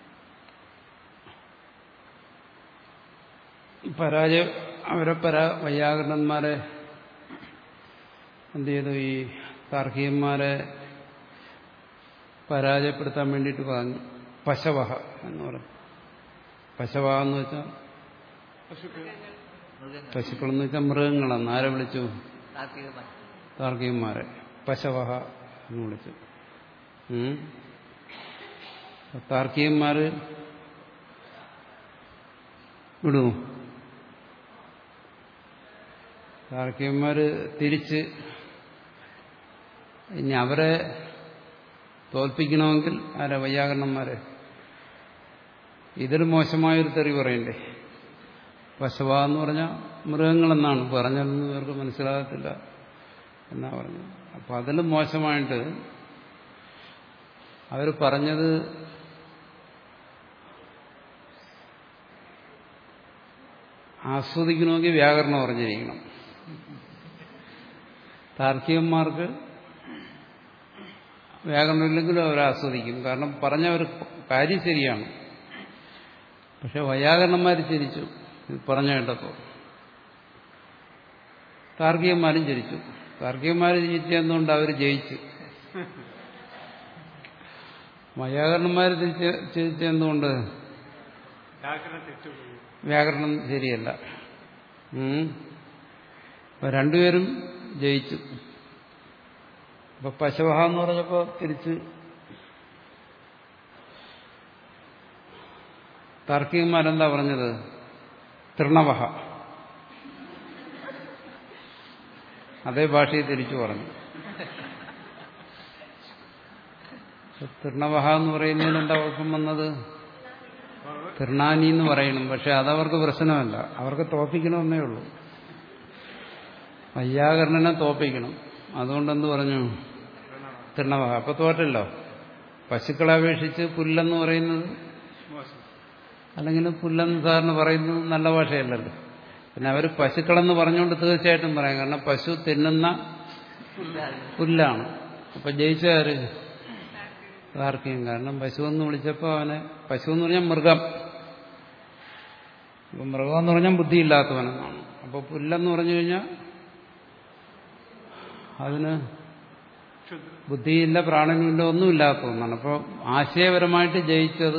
പരാജയ അവരെ പരാ വൈയാകരണന്മാരെ എന്ത് ചെയ്തു? ഈ താർക്കികന്മാരെ പരാജയപ്പെടുത്താൻ വേണ്ടിയിട്ട് പറഞ്ഞു പശവഹ എന്ന് പറയും. പശവഹ എന്ന് വെച്ചാൽ പശുക്കൾ. മൃഗങ്ങൾ പശുക്കളെന്ന് വെച്ചാൽ മൃഗങ്ങളെന്ന് ആരെ വിളിച്ചു? താർക്കികമായി. താർക്കികന്മാരെ പശവഹ എന്ന് വിളിച്ചു. ഉം. താർക്കികന്മാര് വിടുമോ? താർക്കികന്മാര് തിരിച്ച് ഇനി അവരെ തോൽപ്പിക്കണമെങ്കിൽ ആരെ? വൈയാകരണന്മാരെ. ഇതിൽ മോശമായൊരു തെറി പറയണ്ടേ? പശവ എന്ന് പറഞ്ഞാൽ മൃഗങ്ങളെന്നാണ് പറഞ്ഞതെന്ന് പേർക്ക് മനസ്സിലാകത്തില്ല എന്നാ പറഞ്ഞത്. അപ്പൊ അതിലും മോശമായിട്ട് അവർ പറഞ്ഞത് ആസ്വദിക്കണമെങ്കിൽ വ്യാകരണം അറിഞ്ഞിരിക്കണം. താർക്കികന്മാർക്ക് വ്യാകരണമില്ലെങ്കിലും അവർ ആസ്വദിക്കും. കാരണം പറഞ്ഞവർ കാര്യം ശരിയാണ്. പക്ഷെ വൈയാകരണന്മാർ ചിരിച്ചു ഇത് പറഞ്ഞു കേട്ടപ്പോൾ. താർക്കികന്മാരും ചിരിച്ചു. താർക്കികന്മാർ ചിരിച്ചെന്നുകൊണ്ട് അവർ ജയിച്ചു. വൈയാകരണന്മാർ ചിരിച്ചെന്തുകൊണ്ട്? വ്യാകരണം തെറ്റുപോയി. വ്യാകരണം ശരിയല്ല. ഉം. അപ്പൊ രണ്ടുപേരും ജയിച്ചു. അപ്പൊ പശവഹ എന്ന് പറഞ്ഞപ്പോ തിരിച്ച് താർക്കികന്മാരെന്താ പറഞ്ഞത്? തൃണവഹ. അതേ ഭാഷയിൽ തിരിച്ചു പറഞ്ഞു. തൃണവഹ എന്ന് പറയുന്നതിന് എന്താ കുഴപ്പം വന്നത്? തൃണാനി എന്ന് പറയണം. പക്ഷെ അതവർക്ക് പ്രശ്നമല്ല. അവർക്ക് തോപ്പിക്കണമെന്നേ ഉള്ളൂ. വൈയാകരണനെ തോപ്പിക്കണം. അതുകൊണ്ടെന്ത് പറഞ്ഞു? തൃണവഹ. അപ്പൊ തോറ്റല്ലോ. പശുക്കളെ അപേക്ഷിച്ച് പുല്ലെന്ന് പറയുന്നത് മോശം. അല്ലെങ്കിൽ പുല്ലെന്ന് സാറിന് പറയുന്നത് നല്ല ഭാഷയല്ലല്ലോ. പിന്നെ അവർ പശുക്കളെന്ന് പറഞ്ഞുകൊണ്ട് തീർച്ചയായിട്ടും പറയാം. കാരണം പശു തിന്നുന്ന പുല്ലാണ്. അപ്പൊ ജയിച്ചാര്? താർക്കികം. കാരണം പശു എന്ന് വിളിച്ചപ്പോൾ അവനെ, പശു എന്ന് പറഞ്ഞാൽ മൃഗം, അപ്പൊ മൃഗം എന്ന് പറഞ്ഞാൽ ബുദ്ധിയില്ലാത്തവനെന്നാണ്. അപ്പൊ പുല്ലെന്ന് പറഞ്ഞു കഴിഞ്ഞാൽ അതിന് ബുദ്ധിയില്ല, പ്രാണനുമില്ല, ഒന്നുമില്ലാത്ത ഒന്നാണ്. അപ്പോൾ ആശയപരമായിട്ട് ജയിച്ചത്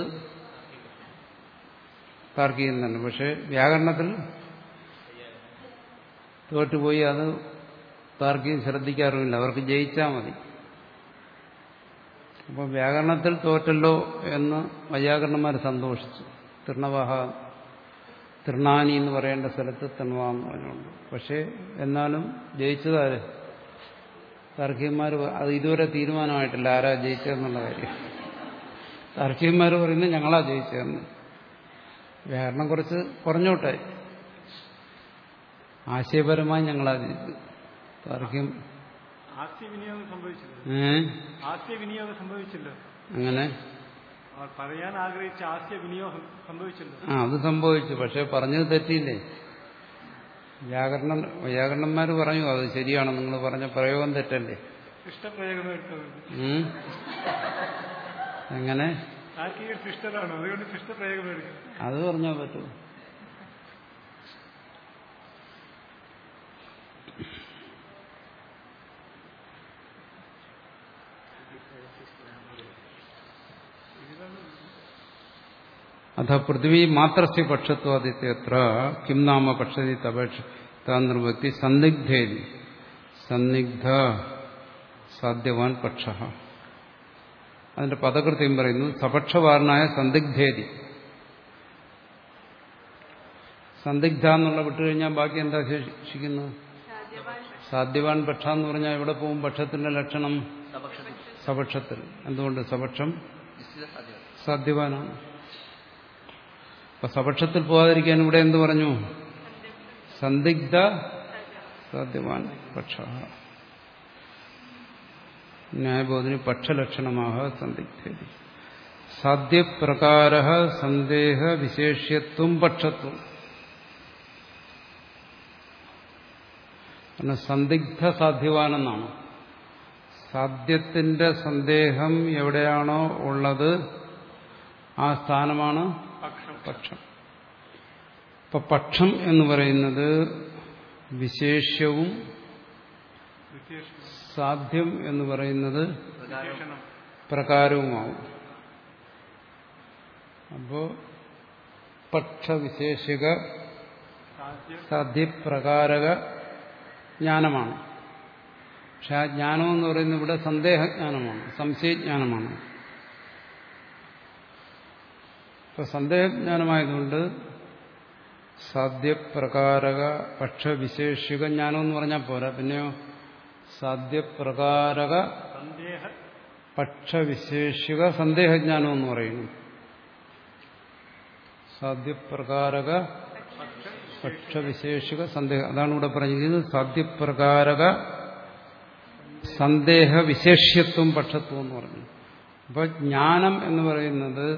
താർക്കികം തന്നെ. പക്ഷെ വ്യാകരണത്തിൽ തോറ്റുപോയി. അത് താർക്കികം ശ്രദ്ധിക്കാറുമില്ല. അവർക്ക് ജയിച്ചാൽ മതി. അപ്പോൾ വ്യാകരണത്തിൽ തോറ്റല്ലോ എന്ന് വൈയാകരണന്മാർ സന്തോഷിച്ചു. തൃണവാഹ തൃണാനി എന്ന് പറയേണ്ട സ്ഥലത്ത് തൃണവ എന്ന് പറഞ്ഞുകൊണ്ട്. പക്ഷേ എന്നാലും ജയിച്ചതാര്? താർക്കികന്മാർ. അത് ഇതുവരെ തീരുമാനമായിട്ടില്ല ആരാ ജയിച്ചതെന്നുള്ള കാര്യം. താർക്കികന്മാർ പറയുന്നത് ഞങ്ങളാ ജയിച്ചതെന്ന്. വ്യാകരണം കുറച്ച് കുറഞ്ഞോട്ടെ, ആശയപരമായി ഞങ്ങളാ ജയിച്ചത്. താർക്കികം ആശയവിനിയോഗം സംഭവിച്ചില്ല. ഏ ആശയവിനിയോഗം സംഭവിച്ചില്ല. അങ്ങനെ അവർ പറയാൻ ആഗ്രഹിച്ച ആശയവിനിയോഗം സംഭവിച്ചില്ല. ആ അത് സംഭവിച്ചു. പക്ഷെ പറഞ്ഞത് തെറ്റിയില്ലേ? വ്യാകരണം വ്യാകരണന്മാർ പറഞ്ഞു അത് ശരിയാണ്, നിങ്ങൾ പറഞ്ഞ പ്രയോഗം തെറ്റല്ലേ. ശിഷ്ടപ്രയോഗം എടുത്തത് ഉം. എങ്ങനെ താർക്കിക ശിഷ്ടരാണ്, അതുകൊണ്ട് ശിഷ്ടപ്രയോഗം എടുക്കുന്നത്. അത് പറഞ്ഞാൽ പറ്റൂ. അഥ പൃഥ്വി മാത്രസ്യ പക്ഷത്വാദിത്യത്ര കിം നാമ പക്ഷതി തപക്ഷ താന്ത്രവക്തി സന്ദിഗ്ധേതി സന്നിഗ്ധ സാധ്യവാൻ പക്ഷ. അതിന്റെ പദകൃത്യം പറയുന്നു സപക്ഷവാരനായ സന്ദിഗ്ധേതി. സന്ദിഗ്ധ എന്നുള്ള വിട്ടുകഴിഞ്ഞാൽ ബാക്കി എന്താ ശേഷിക്കുന്നത്? സാധ്യവാൻ പക്ഷ എന്ന് പറഞ്ഞാൽ എവിടെ പോകും? പക്ഷത്തിന്റെ ലക്ഷണം സപക്ഷത്തിൽ. എന്തുകൊണ്ട്? സപക്ഷം സാധ്യവാനാണ്. അപ്പൊ സപക്ഷത്തിൽ പോകാതിരിക്കാൻ ഇവിടെ എന്ത് പറഞ്ഞു? സന്ദിഗ്ധ സാധ്യവാൻ പക്ഷ. ന്യായബോധന പക്ഷലക്ഷണമാക സന്ദിഗ്ധേതി. സാധ്യപ്രകാര സന്ദേഹ വിശേഷ്യത്വം പക്ഷത്വം. സന്ദിഗ്ധ സാധ്യവാനെന്നാണ്. സാധ്യത്തിന്റെ സന്ദേഹം എവിടെയാണോ ഉള്ളത് ആ സ്ഥാനമാണ് പക്ഷം. ഇപ്പൊ പക്ഷം എന്ന് പറയുന്നത് വിശേഷ്യവും സാധ്യം എന്ന് പറയുന്നത് പ്രകാരവുമാവും. അപ്പോ പക്ഷവിശേഷിക സാധ്യപ്രകാരക ജ്ഞാനമാണ്. പക്ഷെ ആ ജ്ഞാനം എന്ന് പറയുന്നത് ഇവിടെ സന്ദേഹജ്ഞാനമാണ്, സംശയജ്ഞാനമാണ്. ഇപ്പൊ സന്ദേഹജ്ഞാനമായതുകൊണ്ട് സാധ്യപ്രകാരക പക്ഷവിശേഷിക ജ്ഞാനം എന്ന് പറഞ്ഞാൽ പോരാ. പിന്നെയോ സാധ്യപ്രകാരക പക്ഷവിശേഷിക സന്ദേഹജ്ഞാനം എന്ന് പറയുന്നു. സാധ്യപ്രകാരക പക്ഷവിശേഷിക സന്ദേഹം, അതാണ് ഇവിടെ പറഞ്ഞിരിക്കുന്നത്. സാധ്യപ്രകാരക സന്ദേഹവിശേഷ്യത്വം പക്ഷത്വം എന്ന് പറഞ്ഞു. അപ്പൊ ജ്ഞാനം എന്ന് പറയുന്നത്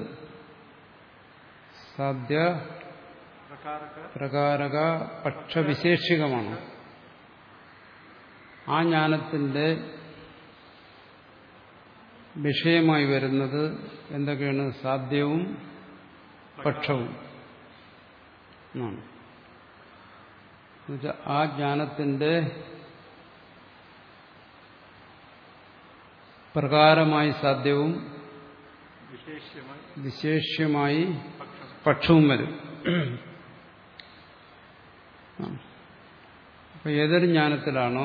സാധ്യ പ്രകാരക പക്ഷവിശേഷികമാണ്. ആ ജ്ഞാനത്തിന്റെ വിഷയമായി വരുന്നത് എന്തൊക്കെയാണ്? സാധ്യവും പക്ഷവും എന്നാണ്. എന്നുവെച്ചാൽ ആ ജ്ഞാനത്തിന്റെ പ്രകാരമായി സാധ്യവും വിശേഷ്യമായി പക്ഷവും വരും. അപ്പൊ ഏതൊരു ജ്ഞാനത്തിലാണോ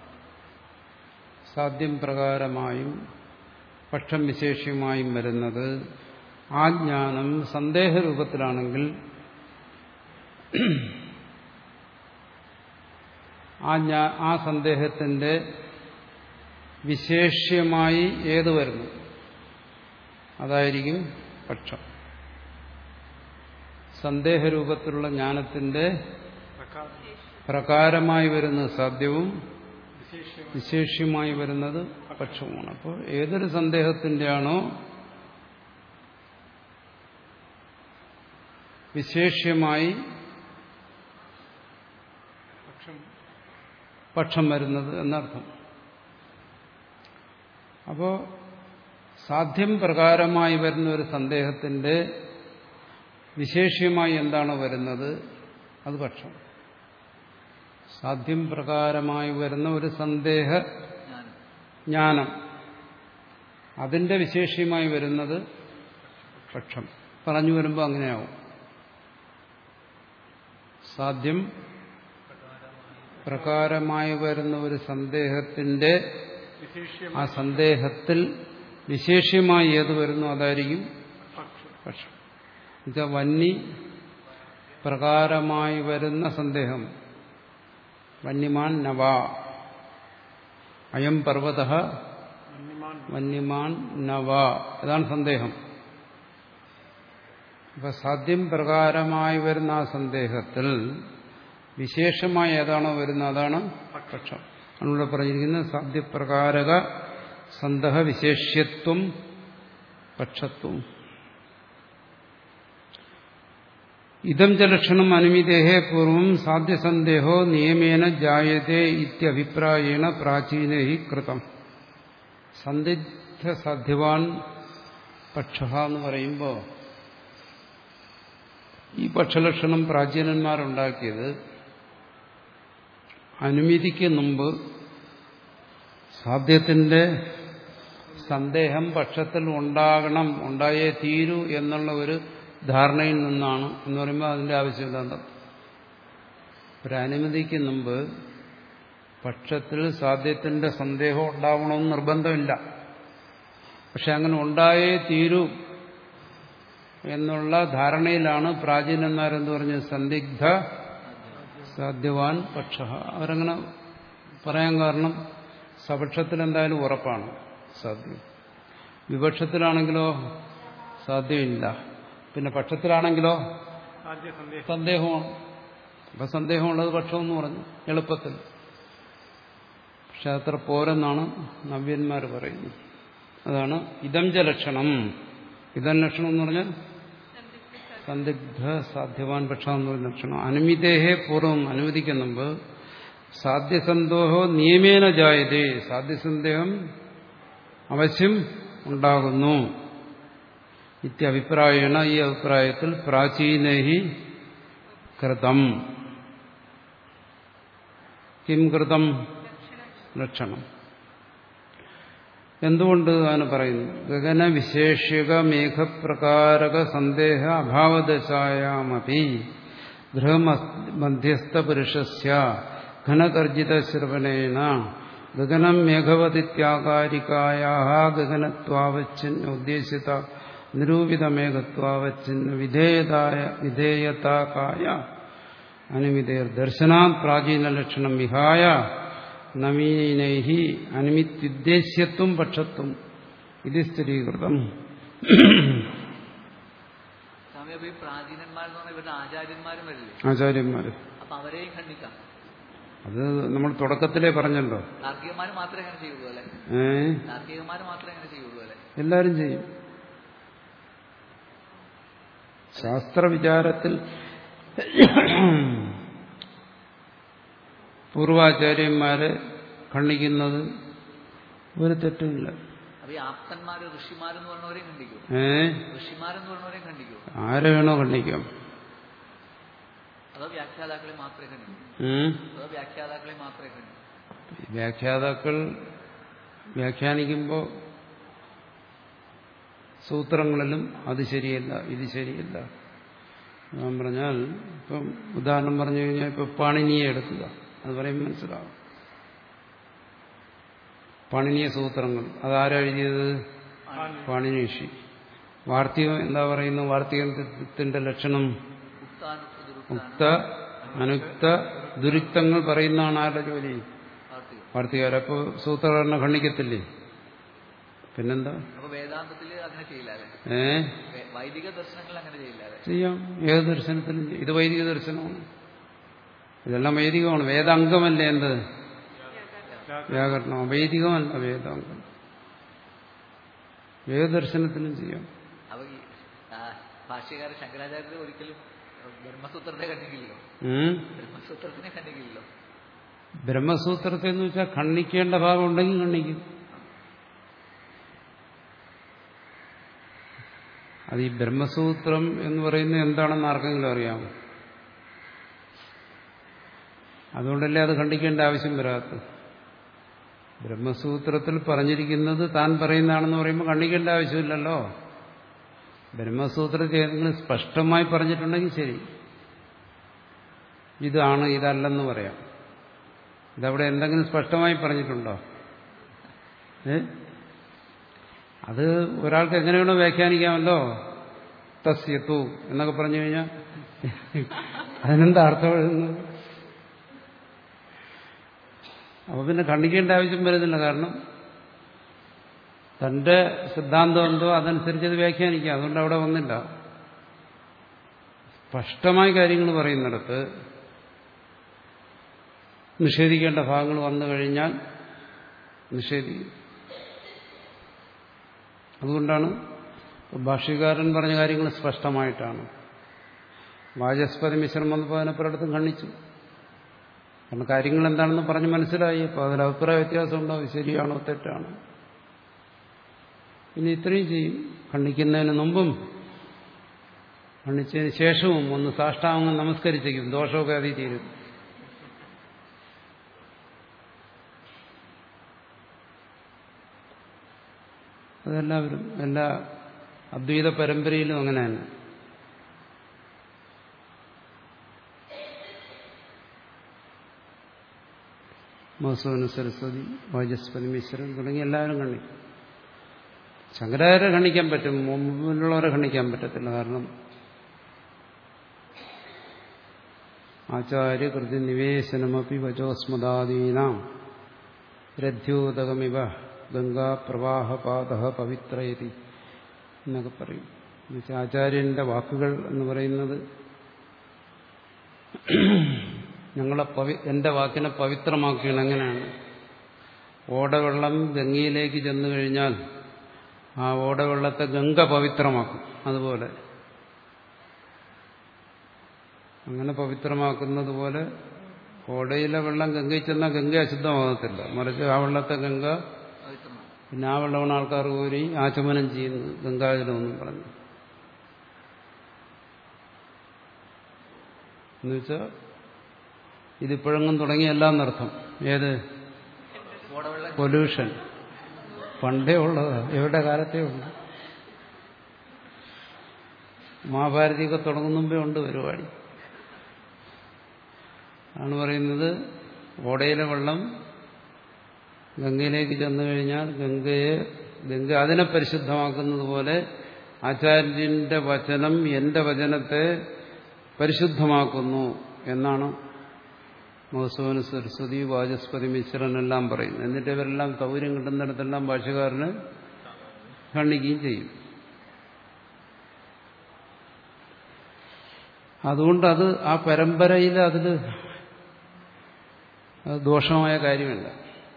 സാധ്യം പ്രകാരമായും പക്ഷം വിശേഷ്യമായും വരുന്നത് ആ ജ്ഞാനം സന്ദേഹരൂപത്തിലാണെങ്കിൽ ആ ആ സന്ദേഹത്തിന്റെ വിശേഷ്യമായി ഏത് വരുന്നു അതായിരിക്കും പക്ഷം. സന്ദേഹരൂപത്തിലുള്ള ജ്ഞാനത്തിന്റെ പ്രകാരമായി വരുന്ന സാധ്യവും വിശേഷ്യമായി വരുന്നത് പക്ഷവുമാണ്. അപ്പോൾ ഏതൊരു സന്ദേഹത്തിന്റെയാണോ വിശേഷ്യമായി പക്ഷം വരുന്നത് എന്നർത്ഥം. അപ്പോ സാധ്യം പ്രകാരമായി വരുന്ന ഒരു സന്ദേഹത്തിന്റെ വിശേഷ്യമായി എന്താണോ വരുന്നത് അത് പക്ഷം. സാധ്യം പ്രകാരമായി വരുന്ന ഒരു സന്ദേഹ ജ്ഞാനം അതിന്റെ വിശേഷ്യമായി വരുന്നത് പക്ഷം. പറഞ്ഞു വരുമ്പോൾ അങ്ങനെയാവും. സാധ്യം പ്രകാരമായി വരുന്ന ഒരു സന്ദേഹത്തിന്റെ ആ സന്ദേഹത്തിൽ വിശേഷ്യമായി ഏത് വരുന്നു അതായിരിക്കും പക്ഷം. എന്നുവെച്ചാൽ വന്നി പ്രകാരമായി വരുന്ന സന്ദേഹം. വന്യമാൻ നവ അയം പർവത വന്യമാൻ നവ, ഇതാണ് സന്ദേഹം. അപ്പൊ സാധ്യം പ്രകാരമായി വരുന്ന ആ സന്ദേഹത്തിൽ വിശേഷമായി ഏതാണോ വരുന്നത് അതാണ് പക്ഷം. അതിലൂടെ പറഞ്ഞിരിക്കുന്നത് സാധ്യപ്രകാരക സന്ദേഹ വിശേഷ്യത്വം പക്ഷത്വം. ഇതം ച ലക്ഷണം അനുമിതേഹേ പൂർവം സാധ്യസന്ദേഹോ നിയമേന ജായതേ ഇത്യഭിപ്രായേണ പ്രാചീനൈ കൃതം. സന്ദിഗ്ധ സാധ്യവാൻ പക്ഷ എന്ന് പറയുമ്പോൾ ഈ പക്ഷലക്ഷണം പ്രാചീനന്മാരുണ്ടാക്കിയത് അനുമതിക്ക് മുമ്പ് സാധ്യത്തിന്റെ സന്ദേഹം പക്ഷത്തിൽ ഉണ്ടാകണം, ഉണ്ടായേ തീരൂ എന്നുള്ള ഒരു ധാരണയിൽ നിന്നാണ്. എന്ന് പറയുമ്പോൾ അതിന്റെ ആവശ്യമില്ല. ഒരു അനുമതിക്ക് മുമ്പ് പക്ഷത്തിൽ സാധ്യത്തിന്റെ സന്ദേഹം ഉണ്ടാവണമെന്ന് നിർബന്ധമില്ല. പക്ഷെ അങ്ങനെ ഉണ്ടായേ തീരൂ എന്നുള്ള ധാരണയിലാണ് പ്രാചീനന്മാരെന്ന് പറഞ്ഞ് സന്ദിഗ്ധ സാധ്യവാൻ പക്ഷ. അവരങ്ങനെ പറയാൻ കാരണം സപക്ഷത്തിൽ എന്തായാലും ഉറപ്പാണ് സാധ്യം. വിപക്ഷത്തിലാണെങ്കിലോ സാധ്യമില്ല. പിന്നെ പക്ഷത്തിലാണെങ്കിലോ സന്ദേഹമാണ്. അപ്പൊ സന്ദേഹമുള്ളത് പക്ഷമെന്ന് പറഞ്ഞു എളുപ്പത്തിൽ. പക്ഷെ അത്ര പോരെന്നാണ് നവ്യന്മാർ പറയുന്നത്. അതാണ് ഇതം ച ലക്ഷണം. ഇതം ലക്ഷണം എന്ന് പറഞ്ഞാൽ സന്ദിഗ്ധ സാധ്യവാൻ പക്ഷ എന്ന് പറയുന്ന ലക്ഷണം. അനുമിതേഹേ പൂർവ്വം, അനുവദിക്കുന്ന മുമ്പ് സാധ്യസന്ദേഹോ നിയമേന ജായതേ, സാധ്യസന്ദേഹം അവശ്യം ഉണ്ടാകുന്നു. ഇത്യഭിപ്രായേണ, ഈ അഭിപ്രായത്തിൽ പ്രാചീനൈഹി കൃതം. കിം കൃതം? ലക്ഷണം. എന്തുകൊണ്ട് അതിന് പറയുന്നു? ഗഗന വിശേഷിക മേഘപ്രകാരക സന്ദേഹ അഭാവദശായാമപി ഗൃഹമധ്യസ്ഥ പുരുഷസ്യ ഘനകർജിത ശ്രവണേന ഗഗനം മേഘവതിത്യാകാരികായാഃ ഗഗനത്വാവച്ഛിന്ന ഉദ്ദേശിത നിരൂപിത മേഘത്വാവച്ഛിന്ന വിധേയതായ വിധേയതാകായ അനുമിതേർ ദർശനാത് പ്രാചീന ലക്ഷണം വിഹായ നവീനൈഹി അനുമിത്യുദ്ദേശ്യത്വം പക്ഷത്വം ഇത് സ്ഥിരീകൃതം. പ്രാചീനന്മാരെന്ന് പറഞ്ഞാൽ ഇവരുടെ ആചാര്യന്മാരും വരില്ലേ? ആചാര്യന്മാര്. അപ്പൊ അവരെയും ഖണ്ഡിക്കാം. അത് നമ്മൾ തുടക്കത്തിലേ പറഞ്ഞല്ലോ. താർക്കികന്മാര് മാത്രമേ അങ്ങനെ ചെയ്യുള്ളൂ അല്ലെ? ഏഹ് താർക്കികന്മാര് മാത്രമേ അങ്ങനെ ചെയ്യുള്ളൂ അല്ലെ? എല്ലാരും ചെയ്യും. ശാസ്ത്രവിചാരത്തിൽ പൂർവാചാര്യന്മാരെ ഖണ്ഡിക്കുന്നത് ഒരു തെറ്റുമില്ല. അപ്പൊ ഈ ആപ്തന്മാര് ഋഷിമാരെന്ന് പറഞ്ഞവരെയും ഖണ്ഡിക്കും. ഏഹ് ഋഷിമാരെന്ന് പറഞ്ഞവരെയും ഖണ്ഡിക്കും. ആരെ വേണോ ഖണ്ഡിക്കാം. അതോ വ്യാഖ്യാതാക്കളെ മാത്രമേ ഖണ്ഡിക്കൂ? അതോ വ്യാഖ്യാതാക്കളെ മാത്രമേ ഖണ്ഡിക്കൂ? വ്യാഖ്യാതാക്കൾ വ്യാഖ്യാനിക്കുമ്പോൾ സൂത്രങ്ങളിലും അത് ശരിയല്ല ഇത് ശരിയല്ല ഞാൻ പറഞ്ഞാൽ, ഇപ്പം ഉദാഹരണം പറഞ്ഞു കഴിഞ്ഞാൽ ഇപ്പൊ പാണിനിയെ എടുക്കുക, അത് പറയുമ്പോൾ മനസ്സിലാവും. പാണിനീയ സൂത്രങ്ങൾ അതാരാ എഴുതിയത്? പാണിനി ഋഷി. വാർത്തികം എന്താ പറയുന്നത്? വാർത്തികത്തിന്റെ ലക്ഷണം ഉക്ത അനുക്ത ദുരിക്തങ്ങൾ പറയുന്നതാണ് ആരുടെ ജോലി? വാർത്തികാർ. അപ്പൊ സൂത്രകരണ ഖണ്ഡിക്കത്തില്ലേ? പിന്നെന്താ? വേദാന്തത്തില് അങ്ങനെ ചെയ്യില്ല. ഏ വൈദിക ദർശനങ്ങൾ അങ്ങനെ ചെയ്യില്ല. ചെയ്യാം. ഏത് ദർശനത്തിലും. ഇത് വൈദിക ദർശനമാണ്. ഇതെല്ലാം വൈദികമാണ്. വേദാംഗമല്ലേ എന്ത്? വ്യാകരണം. വൈദികമല്ല വേദാംഗം. ഏത് ദർശനത്തിലും ചെയ്യാം. അപ്പൊ ഭാഷ്യകാരൻ ശങ്കരാചാര്യർ ഒരിക്കലും ബ്രഹ്മസൂത്രത്തെ ഖണ്ഡിക്കില്ലല്ലോ. ബ്രഹ്മസൂത്രത്തിനെ ഖണ്ഡിക്കില്ലല്ലോ. ബ്രഹ്മസൂത്രത്തെ എന്ന് വെച്ചാൽ ഖണ്ഡിക്കേണ്ട ഭാഗം ഉണ്ടെങ്കിൽ ഖണ്ഡിക്കും. അത് ഈ ബ്രഹ്മസൂത്രം എന്ന് പറയുന്നത് എന്താണെന്ന് ആർക്കെങ്കിലും അറിയാമോ? അതുകൊണ്ടല്ലേ അത് ഖണ്ഡിക്കേണ്ട ആവശ്യം വരാത്തത്. ബ്രഹ്മസൂത്രത്തിൽ പറഞ്ഞിരിക്കുന്നത് താൻ പറയുന്നതാണെന്ന് പറയുമ്പോൾ ഖണ്ഡിക്കേണ്ട ആവശ്യമില്ലല്ലോ. ബ്രഹ്മസൂത്രത്തിൽ ഏതെങ്കിലും സ്പഷ്ടമായി പറഞ്ഞിട്ടുണ്ടെങ്കിൽ ശരി, ഇതാണ് ഇതല്ലെന്ന് പറയാം. ഇതവിടെ എന്തെങ്കിലും സ്പഷ്ടമായി പറഞ്ഞിട്ടുണ്ടോ? ഏ അത് ഒരാൾക്ക് എങ്ങനെ വേണോ വ്യാഖ്യാനിക്കാമല്ലോ. തസ്യത്തു എന്നൊക്കെ പറഞ്ഞു കഴിഞ്ഞാൽ അതിനെന്താ അർത്ഥം എഴുതുന്നത്? അപ്പൊ പിന്നെ ഖണ്ഡിക്കേണ്ട ആവശ്യം വരുന്നില്ല. കാരണം തന്റെ സിദ്ധാന്തം എന്തോ അതനുസരിച്ച് അത് വ്യാഖ്യാനിക്കാം. അതുകൊണ്ട് അവിടെ വന്നില്ല. സ്പഷ്ടമായ കാര്യങ്ങൾ പറയുന്നിടത്ത് നിഷേധിക്കേണ്ട ഭാഗങ്ങൾ വന്നു കഴിഞ്ഞാൽ നിഷേധിക്കും. അതുകൊണ്ടാണ് ഭാഷ്യകാരൻ പറഞ്ഞ കാര്യങ്ങൾ സ്പഷ്ടമായിട്ടാണ്. വാചസ്പതി മിശ്രം വന്നപ്പോൾ അതിനെ പലയിടത്തും ഖണ്ഡിച്ചു. കാരണം കാര്യങ്ങൾ എന്താണെന്ന് പറഞ്ഞ് മനസ്സിലായി. അപ്പോൾ അതിൽ അഭിപ്രായ വ്യത്യാസം ഉണ്ടാവും, ശരിയാണോ തെറ്റാണോ. ഇനി ഇത്രയും ചെയ്യും. ഖണ്ഡിക്കുന്നതിന് മുമ്പും ഖണ്ഡിച്ചതിന് ശേഷവും ഒന്ന് സാഷ്ടാംഗം നമസ്കരിച്ചേക്കും. ദോഷമൊക്കെ അതിൽ തീരും. അതെല്ലാവരും എല്ലാ അദ്വൈത പരമ്പരയിലും അങ്ങനെ തന്നെ. മധുസൂദന സരസ്വതി, വാചസ്പതി മിശ്രൻ തുടങ്ങി എല്ലാവരും ഖണ്ഡിക്കും. ശങ്കരാചാര്യരെ ഖണ്ഡിക്കാൻ പറ്റും, മുമ്പിലുള്ളവരെ ഖണ്ഡിക്കാൻ പറ്റത്തില്ല. കാരണം ആചാര്യ കൃതി നിവേശനമപി വചോസ്മദാദീനാം രഥ്യോദകമിവ ഗംഗാപ്രവാഹപാദ പവിത്രയതി എന്നൊക്കെ പറയും. എന്നുവെച്ചാൽ ആചാര്യന്റെ വാക്കുകൾ എന്ന് പറയുന്നത് ഞങ്ങളെ പവി എന്റെ വാക്കിനെ പവിത്രമാക്കുകയാണ്. എങ്ങനെയാണ്? ഓടവെള്ളം ഗംഗയിലേക്ക് ചെന്നു കഴിഞ്ഞാൽ ആ ഓടവെള്ളത്തെ ഗംഗ പവിത്രമാക്കും. അതുപോലെ അങ്ങനെ പവിത്രമാക്കുന്നത് പോലെ ഓടയിലെ വെള്ളം ഗംഗയിൽ ചെന്നാൽ ഗംഗ അശുദ്ധമാകത്തില്ല. മറിച്ച് ആ വെള്ളത്തെ ഗംഗ പിന്നെ ആ വെള്ളമാണ് ആൾക്കാർ കോരി ആചമനം ചെയ്യുന്നത് ഗംഗാജലമെന്നും പറഞ്ഞു. എന്നുവെച്ചാൽ ഇതിപ്പോഴെങ്ങും തുടങ്ങിയല്ല എന്നർത്ഥം. ഏത് പൊല്യൂഷൻ പണ്ടേ ഉള്ളതാ, എവിടെ കാലത്തേ ഉള്ളു. മഹാഭാരതിയൊക്കെ തുടങ്ങുന്ന മുമ്പേ ഉണ്ട് പരിപാടി. ആണ് പറയുന്നത് ഓടയിലെ വെള്ളം ഗംഗയിലേക്ക് ചെന്നു കഴിഞ്ഞാൽ ഗംഗയെ ഗംഗ അതിനെ പരിശുദ്ധമാക്കുന്നത് പോലെ ആചാര്യന്റെ വചനം എന്റെ വചനത്തെ പരിശുദ്ധമാക്കുന്നു എന്നാണ് മധുസൂദന സരസ്വതി, വാചസ്പതി മിശ്രനെല്ലാം പറയുന്നു. എന്നിട്ട് ഇവരെല്ലാം സൗകര്യം കിട്ടുന്നിടത്തെല്ലാം ഭാഷ്യക്കാരന് ഖണ്ഡിക്കുകയും ചെയ്യും. അതുകൊണ്ട് അത് ആ പരമ്പരയിൽ അതിൽ ദോഷമായ കാര്യമല്ല.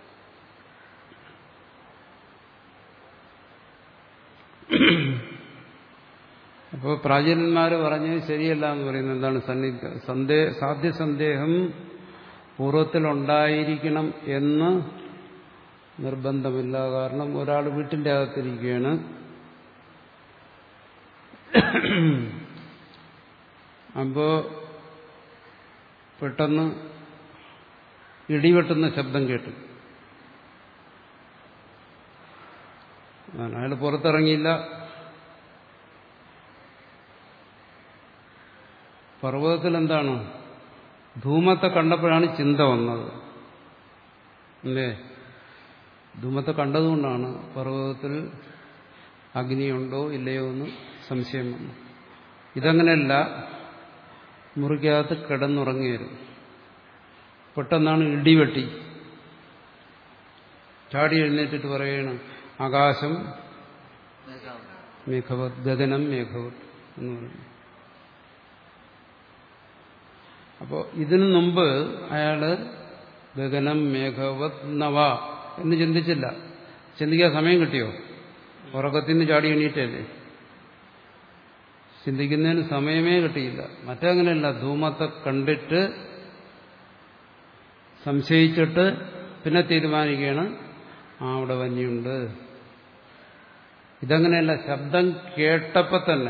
അപ്പോൾ പ്രാചീനന്മാർ പറഞ്ഞ് ശരിയല്ല എന്ന് പറയുന്നത് എന്താണ്? സന്നിധ സന്ദേ സാധ്യസന്ദേഹം പൂർവ്വത്തിലുണ്ടായിരിക്കണം എന്ന് നിർബന്ധമില്ല. കാരണം ഒരാൾ വീട്ടിൻ്റെ അകത്തിരിക്കുകയാണ്, അപ്പോൾ പെട്ടെന്ന് ഇടിവെട്ടുന്ന ശബ്ദം കേട്ടു. അയാൾ പുറത്തിറങ്ങിയില്ല. പർവ്വതത്തിൽ എന്താണ്? ധൂമത്തെ കണ്ടപ്പോഴാണ് ചിന്ത വന്നത്. അല്ലേ? ധൂമത്തെ കണ്ടതുകൊണ്ടാണ് പർവ്വതത്തിൽ അഗ്നിയുണ്ടോ ഇല്ലയോ എന്ന് സംശയം വന്നു. ഇതങ്ങനെയല്ല, മുറിക്കകത്ത് കിടന്നുറങ്ങിയിരുന്നു. പെട്ടെന്നാണ് ഇടിവെട്ടി. ചാടി എഴുന്നേറ്റിട്ട് പറയണം ആകാശം മേഘവത്, ഗഗനം മേഘവത് എന്ന് പറയുന്നു. അപ്പോൾ ഇതിനു മുമ്പ് അയാള് ഗഗനം മേഘവത് നവ എന്ന് ചിന്തിച്ചില്ല. ചിന്തിക്കാൻ സമയം കിട്ടിയോ? ഉറക്കത്തിൽ നിന്ന് ചാടി എണീറ്റല്ലേ. ചിന്തിക്കുന്നതിന് സമയമേ കിട്ടിയില്ല. മറ്റങ്ങനെയല്ല, ധൂമത്തെ കണ്ടിട്ട് സംശയിച്ചിട്ട് പിന്നെ തീരുമാനിക്കുകയാണ് ആ അവിടെ വന്യുണ്ട്. ഇതങ്ങനെയല്ല, ശബ്ദം കേട്ടപ്പോൾ തന്നെ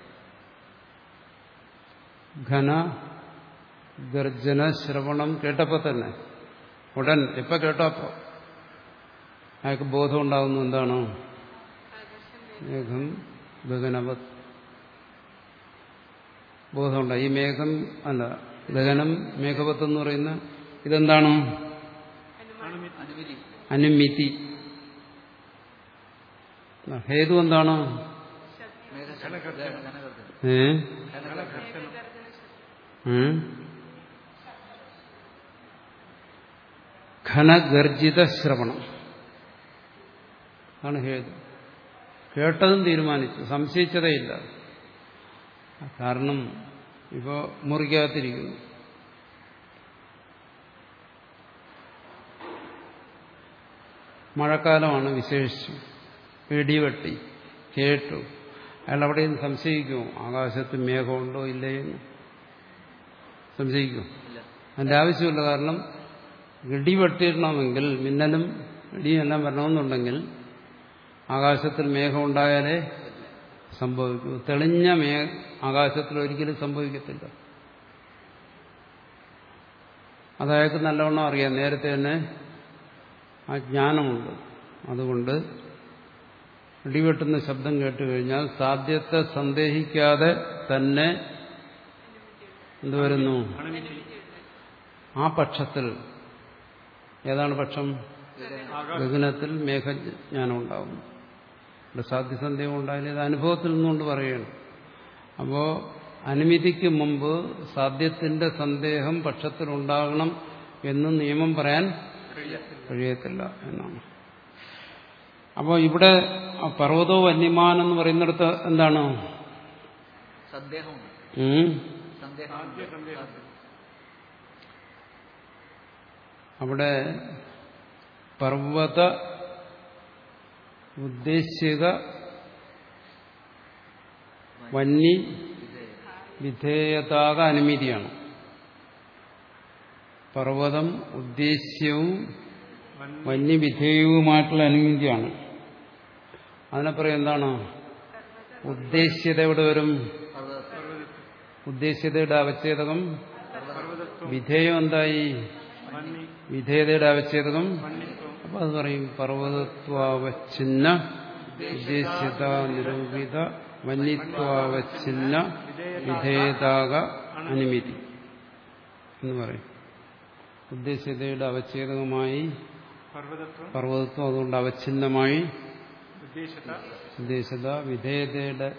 ഘന ഗർജന ശ്രവണം കേട്ടപ്പോൾ തന്നെ ഉടൻ എപ്പോ കേട്ടോ അപ്പോൾ അയാൾക്ക് ബോധം ഉണ്ടാകുന്നു. എന്താണോ? മേഘം ഗഗനവത് ബോധമുണ്ടായി. ഈ മേഘം അല്ല, ഗഗനം മേഘവത്ത് എന്ന് പറയുന്ന ഇതെന്താണോ? അനുമിതി. ഹേതു എന്താണ്? ഏ ഘനഗർജിത ശ്രവണം ആണ് ഹേതു. കേട്ടതും തീരുമാനിച്ചു, സംശയിച്ചതേയില്ല. കാരണം ഇപ്പോ മുറിക്കകത്തിരിക്കുന്നു, മഴക്കാലമാണ്, വിശേഷിച്ചു ഇടിവെട്ടി കേട്ടു. അയാൾ അവിടെ നിന്ന് സംശയിക്കുമോ ആകാശത്ത് മേഘമുണ്ടോ ഇല്ലയെന്ന്? സംശയിക്കുമോ? അതിന്റെ ആവശ്യമില്ല. കാരണം ഇടി വെട്ടിയിടണമെങ്കിൽ, മിന്നലും ഇടിയും എല്ലാം വരണമെന്നുണ്ടെങ്കിൽ ആകാശത്തിൽ മേഘം ഉണ്ടായാലേ സംഭവിക്കൂ. തെളിഞ്ഞ മേ ആകാശത്തിൽ ഒരിക്കലും സംഭവിക്കത്തില്ല. അതയാൾക്ക് നല്ലവണ്ണം അറിയാം, നേരത്തെ തന്നെ ആ ജ്ഞാനമുണ്ട്. അതുകൊണ്ട് ഇടിവെട്ടുന്ന ശബ്ദം കേട്ടുകഴിഞ്ഞാൽ സാധ്യത്തെ സന്ദേഹിക്കാതെ തന്നെ എന്തുവരുന്നു? ആ പക്ഷത്തിൽ ഏതാണ് പക്ഷം? ഗഗനത്തിൽ മേഘജ്ഞാനം ഉണ്ടാകുന്നു. ഇവിടെ സാധ്യസന്ദേഹം ഉണ്ടായാലും ഇത് അനുഭവത്തിൽ നിന്നുകൊണ്ട് പറയുകയാണ്. അപ്പോ അനുമതിക്ക് മുമ്പ് സാധ്യത്തിന്റെ സന്ദേഹം പക്ഷത്തിലുണ്ടാകണം എന്ന് നിയമം പറയാൻ കഴിയത്തില്ല എന്നാണ്. അപ്പോൾ ഇവിടെ പർവ്വതോ വന്യമാൻ എന്ന് പറയുന്നിടത്ത് എന്താണ്? അവിടെ പർവ്വത ഉദ്ദേശ്യക വന്യ വിധേയതാക അനുമതിയാണ്. പർവ്വതം ഉദ്ദേശ്യവും വന്യവിധേയവുമായിട്ടുള്ള അനുമതിയാണ്. അതിനെ പറയും എന്താണ്? ഉദ്ദേശ്യത എവിടെ വരും? ഉദ്ദേശ്യതയുടെ അവച്ഛേദകം വിധേയം എന്തായി? വിധേയതയുടെ അവച്ഛേദകം. അപ്പൊ അത് പറയും പർവ്വതത്വാവച്ഛിന്ന ഉദ്ദേശ്യത നിരൂപിത വന്യത്വാവച്ഛിന്ന വിധേയതാക അനുമതി എന്ന് പറയും. ഉദ്ദേശ്യതയുടെ അവച്ഛേദകമായി പർവ്വതത്വം, അതുകൊണ്ട് അവച്ഛിന്നമായി ഉദ്ദേശ്യത, വിധേയതയുടെ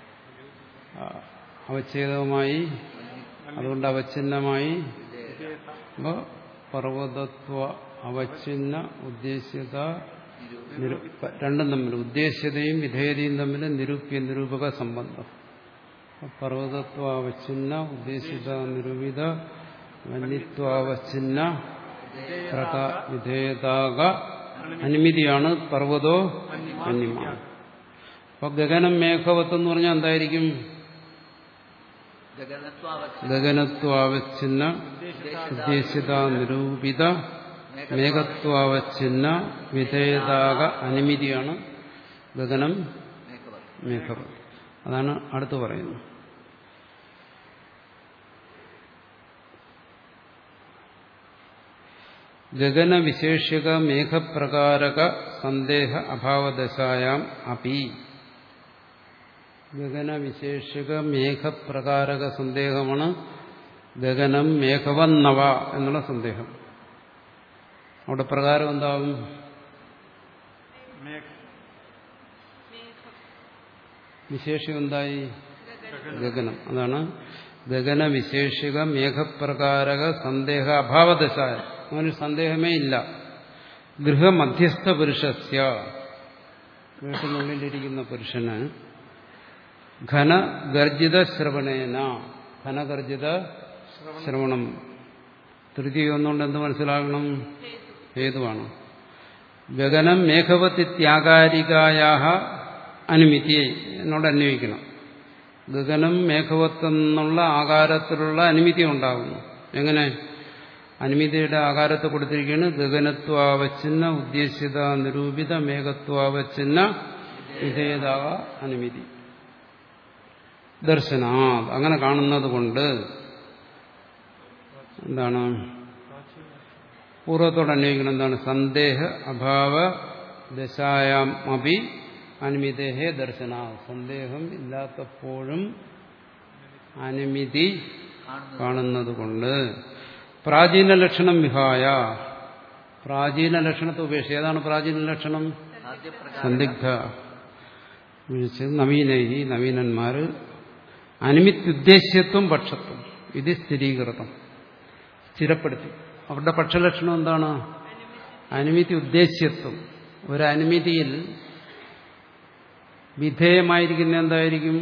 അവച്ഛേദകമായി അതുകൊണ്ട് അവച്ഛിന്നമായി. അപ്പോൾ പർവ്വതത്വ അവച്ഛിന്ന ഉദ്ദേശ്യത രണ്ടും തമ്മിൽ, ഉദ്ദേശ്യതയും വിധേയതയും തമ്മിൽ നിരൂപ്യ നിരൂപക സംബന്ധം. പർവ്വതത്വാവച്ഛിന്ന ഉദ്ദേശ്യത നിരൂപിത വന്യത്വാവച്ഛിന്ന വിധേയതാക അനുമതിയാണ് പർവ്വതോ വന്യമാണ്. അപ്പൊ ഗഗനം മേഘവത്ത് എന്ന് പറഞ്ഞാൽ എന്തായിരിക്കും? ഗഗനത്വാവച്ഛിന്ന ഉദ്ദേശ്യത നിരൂപിത മേഘത്വാവച്ഛിന്ന വിധേയതാക അനുമതിയാണ് ഗഗനം മേഘവത്ത്. അതാണ് അടുത്ത് പറയുന്നത്. ഗഗനവിശേഷ്യക മേഘപ്രകാരക സന്ദേഹ അഭാവദശായാം അപി. ഗഗനവിശേഷ്യക മേഘപ്രകാരക സന്ദേഹമാണ് ഗഗനം മേഘവന്നവ എന്നുള്ള സന്ദേഹം. അവിടെ പ്രകാരം എന്താവും? വിശേഷം എന്തായി? ഗഗനം. അതാണ് ഗഗനവിശേഷിക മേഘപ്രകാരക സന്ദേഹ അഭാവദശായ. അങ്ങനെ സന്ദേഹമേ ഇല്ല. ഗൃഹമധ്യസ്ഥ പുരുഷസ്യ, വീട്ടിനുള്ളിലിരിക്കുന്ന പുരുഷന് ഘനഗർജിത ശ്രവണേന, ഘനഗർജിത ശ്രവണം തൃതീയ ഒന്നുകൊണ്ട് എന്ത് മനസ്സിലാകണം? ഹേതുവാണ്. ഗഗനം മേഘവത്തിത്യാകാരികായ അനുമിതി എന്നോട് അന്വയിക്കണം. ഗഗനം മേഘവത്തെന്നുള്ള ആകാരത്തിലുള്ള അനുമതി ഉണ്ടാകുന്നു. എങ്ങനെ? അനുമതിയുടെ ആകാരത്തെ കൊടുത്തിരിക്കുകയാണ്. ഗഗനത്വാവച്ഛിന്ന ഉദ്ദേശ്യത നിരൂപിത മേഘത്വാവച്ഛിന്ന വിധേയത അനുമതി ദർശന. അങ്ങനെ കാണുന്നത് കൊണ്ട് എന്താണ്? പൂർവ്വത്തോട് അന്വയിക്കണം. എന്താണ്? സന്ദേഹ അഭാവ ദശായാം അപി അനുമിതേഹേ ദർശന. സന്ദേഹം ഇല്ലാത്തപ്പോഴും അനുമതി കാണുന്നത് കൊണ്ട് പ്രാചീന ലക്ഷണം വിഹായ, പ്രാചീന ലക്ഷണത്തെ ഉപേക്ഷിച്ച്. ഏതാണ് പ്രാചീന ലക്ഷണം? സന്ദിഗ്ധ. വിളിച്ചത് നവീനൈഹി നവീനന്മാർ അനിമിത്യുദ്ദേശ്യത്വം പക്ഷത്വം ഇത് സ്ഥിരീകൃതം സ്ഥിരപ്പെടുത്തി. അവരുടെ പക്ഷലക്ഷണം എന്താണ്? അനിമിത്തി ഉദ്ദേശ്യത്വം. ഒരു അനിമിതിയിൽ വിധേയമായിരിക്കുന്ന എന്തായിരിക്കും?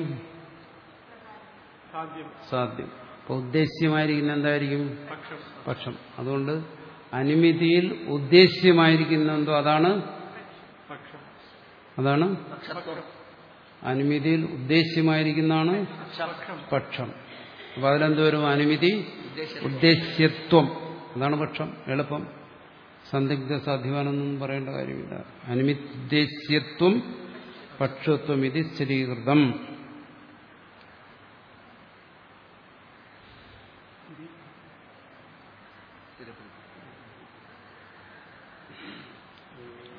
സാധ്യം സാധ്യം. അപ്പൊ ഉദ്ദേശ്യമായിരിക്കുന്ന എന്തായിരിക്കും? പക്ഷം പക്ഷം. അതുകൊണ്ട് അനിമിതിയിൽ ഉദ്ദേശ്യമായിരിക്കുന്ന എന്തോ അതാണ് പക്ഷം അതാണ് പക്ഷത്വം അനിമിതിയിൽ ഉദ്ദേശ്യമായിരിക്കുന്നതാണ് പക്ഷം പക്ഷം. അപ്പൊ അതിലെന്ത് വരും? അനിമിതി ഉദ്ദേശ്യം ഉദ്ദേശ്യത്വം. അതാണ് പക്ഷം. എളുപ്പം. സന്ദിഗ്ധ സാധ്യമാണെന്നൊന്നും പറയേണ്ട കാര്യമില്ല. അനിമിദ്ദേശ്യത്വം പക്ഷത്വം ഇത് സ്ഥിരീകൃതം. സ്ഥിരപ്പെടുത്തി.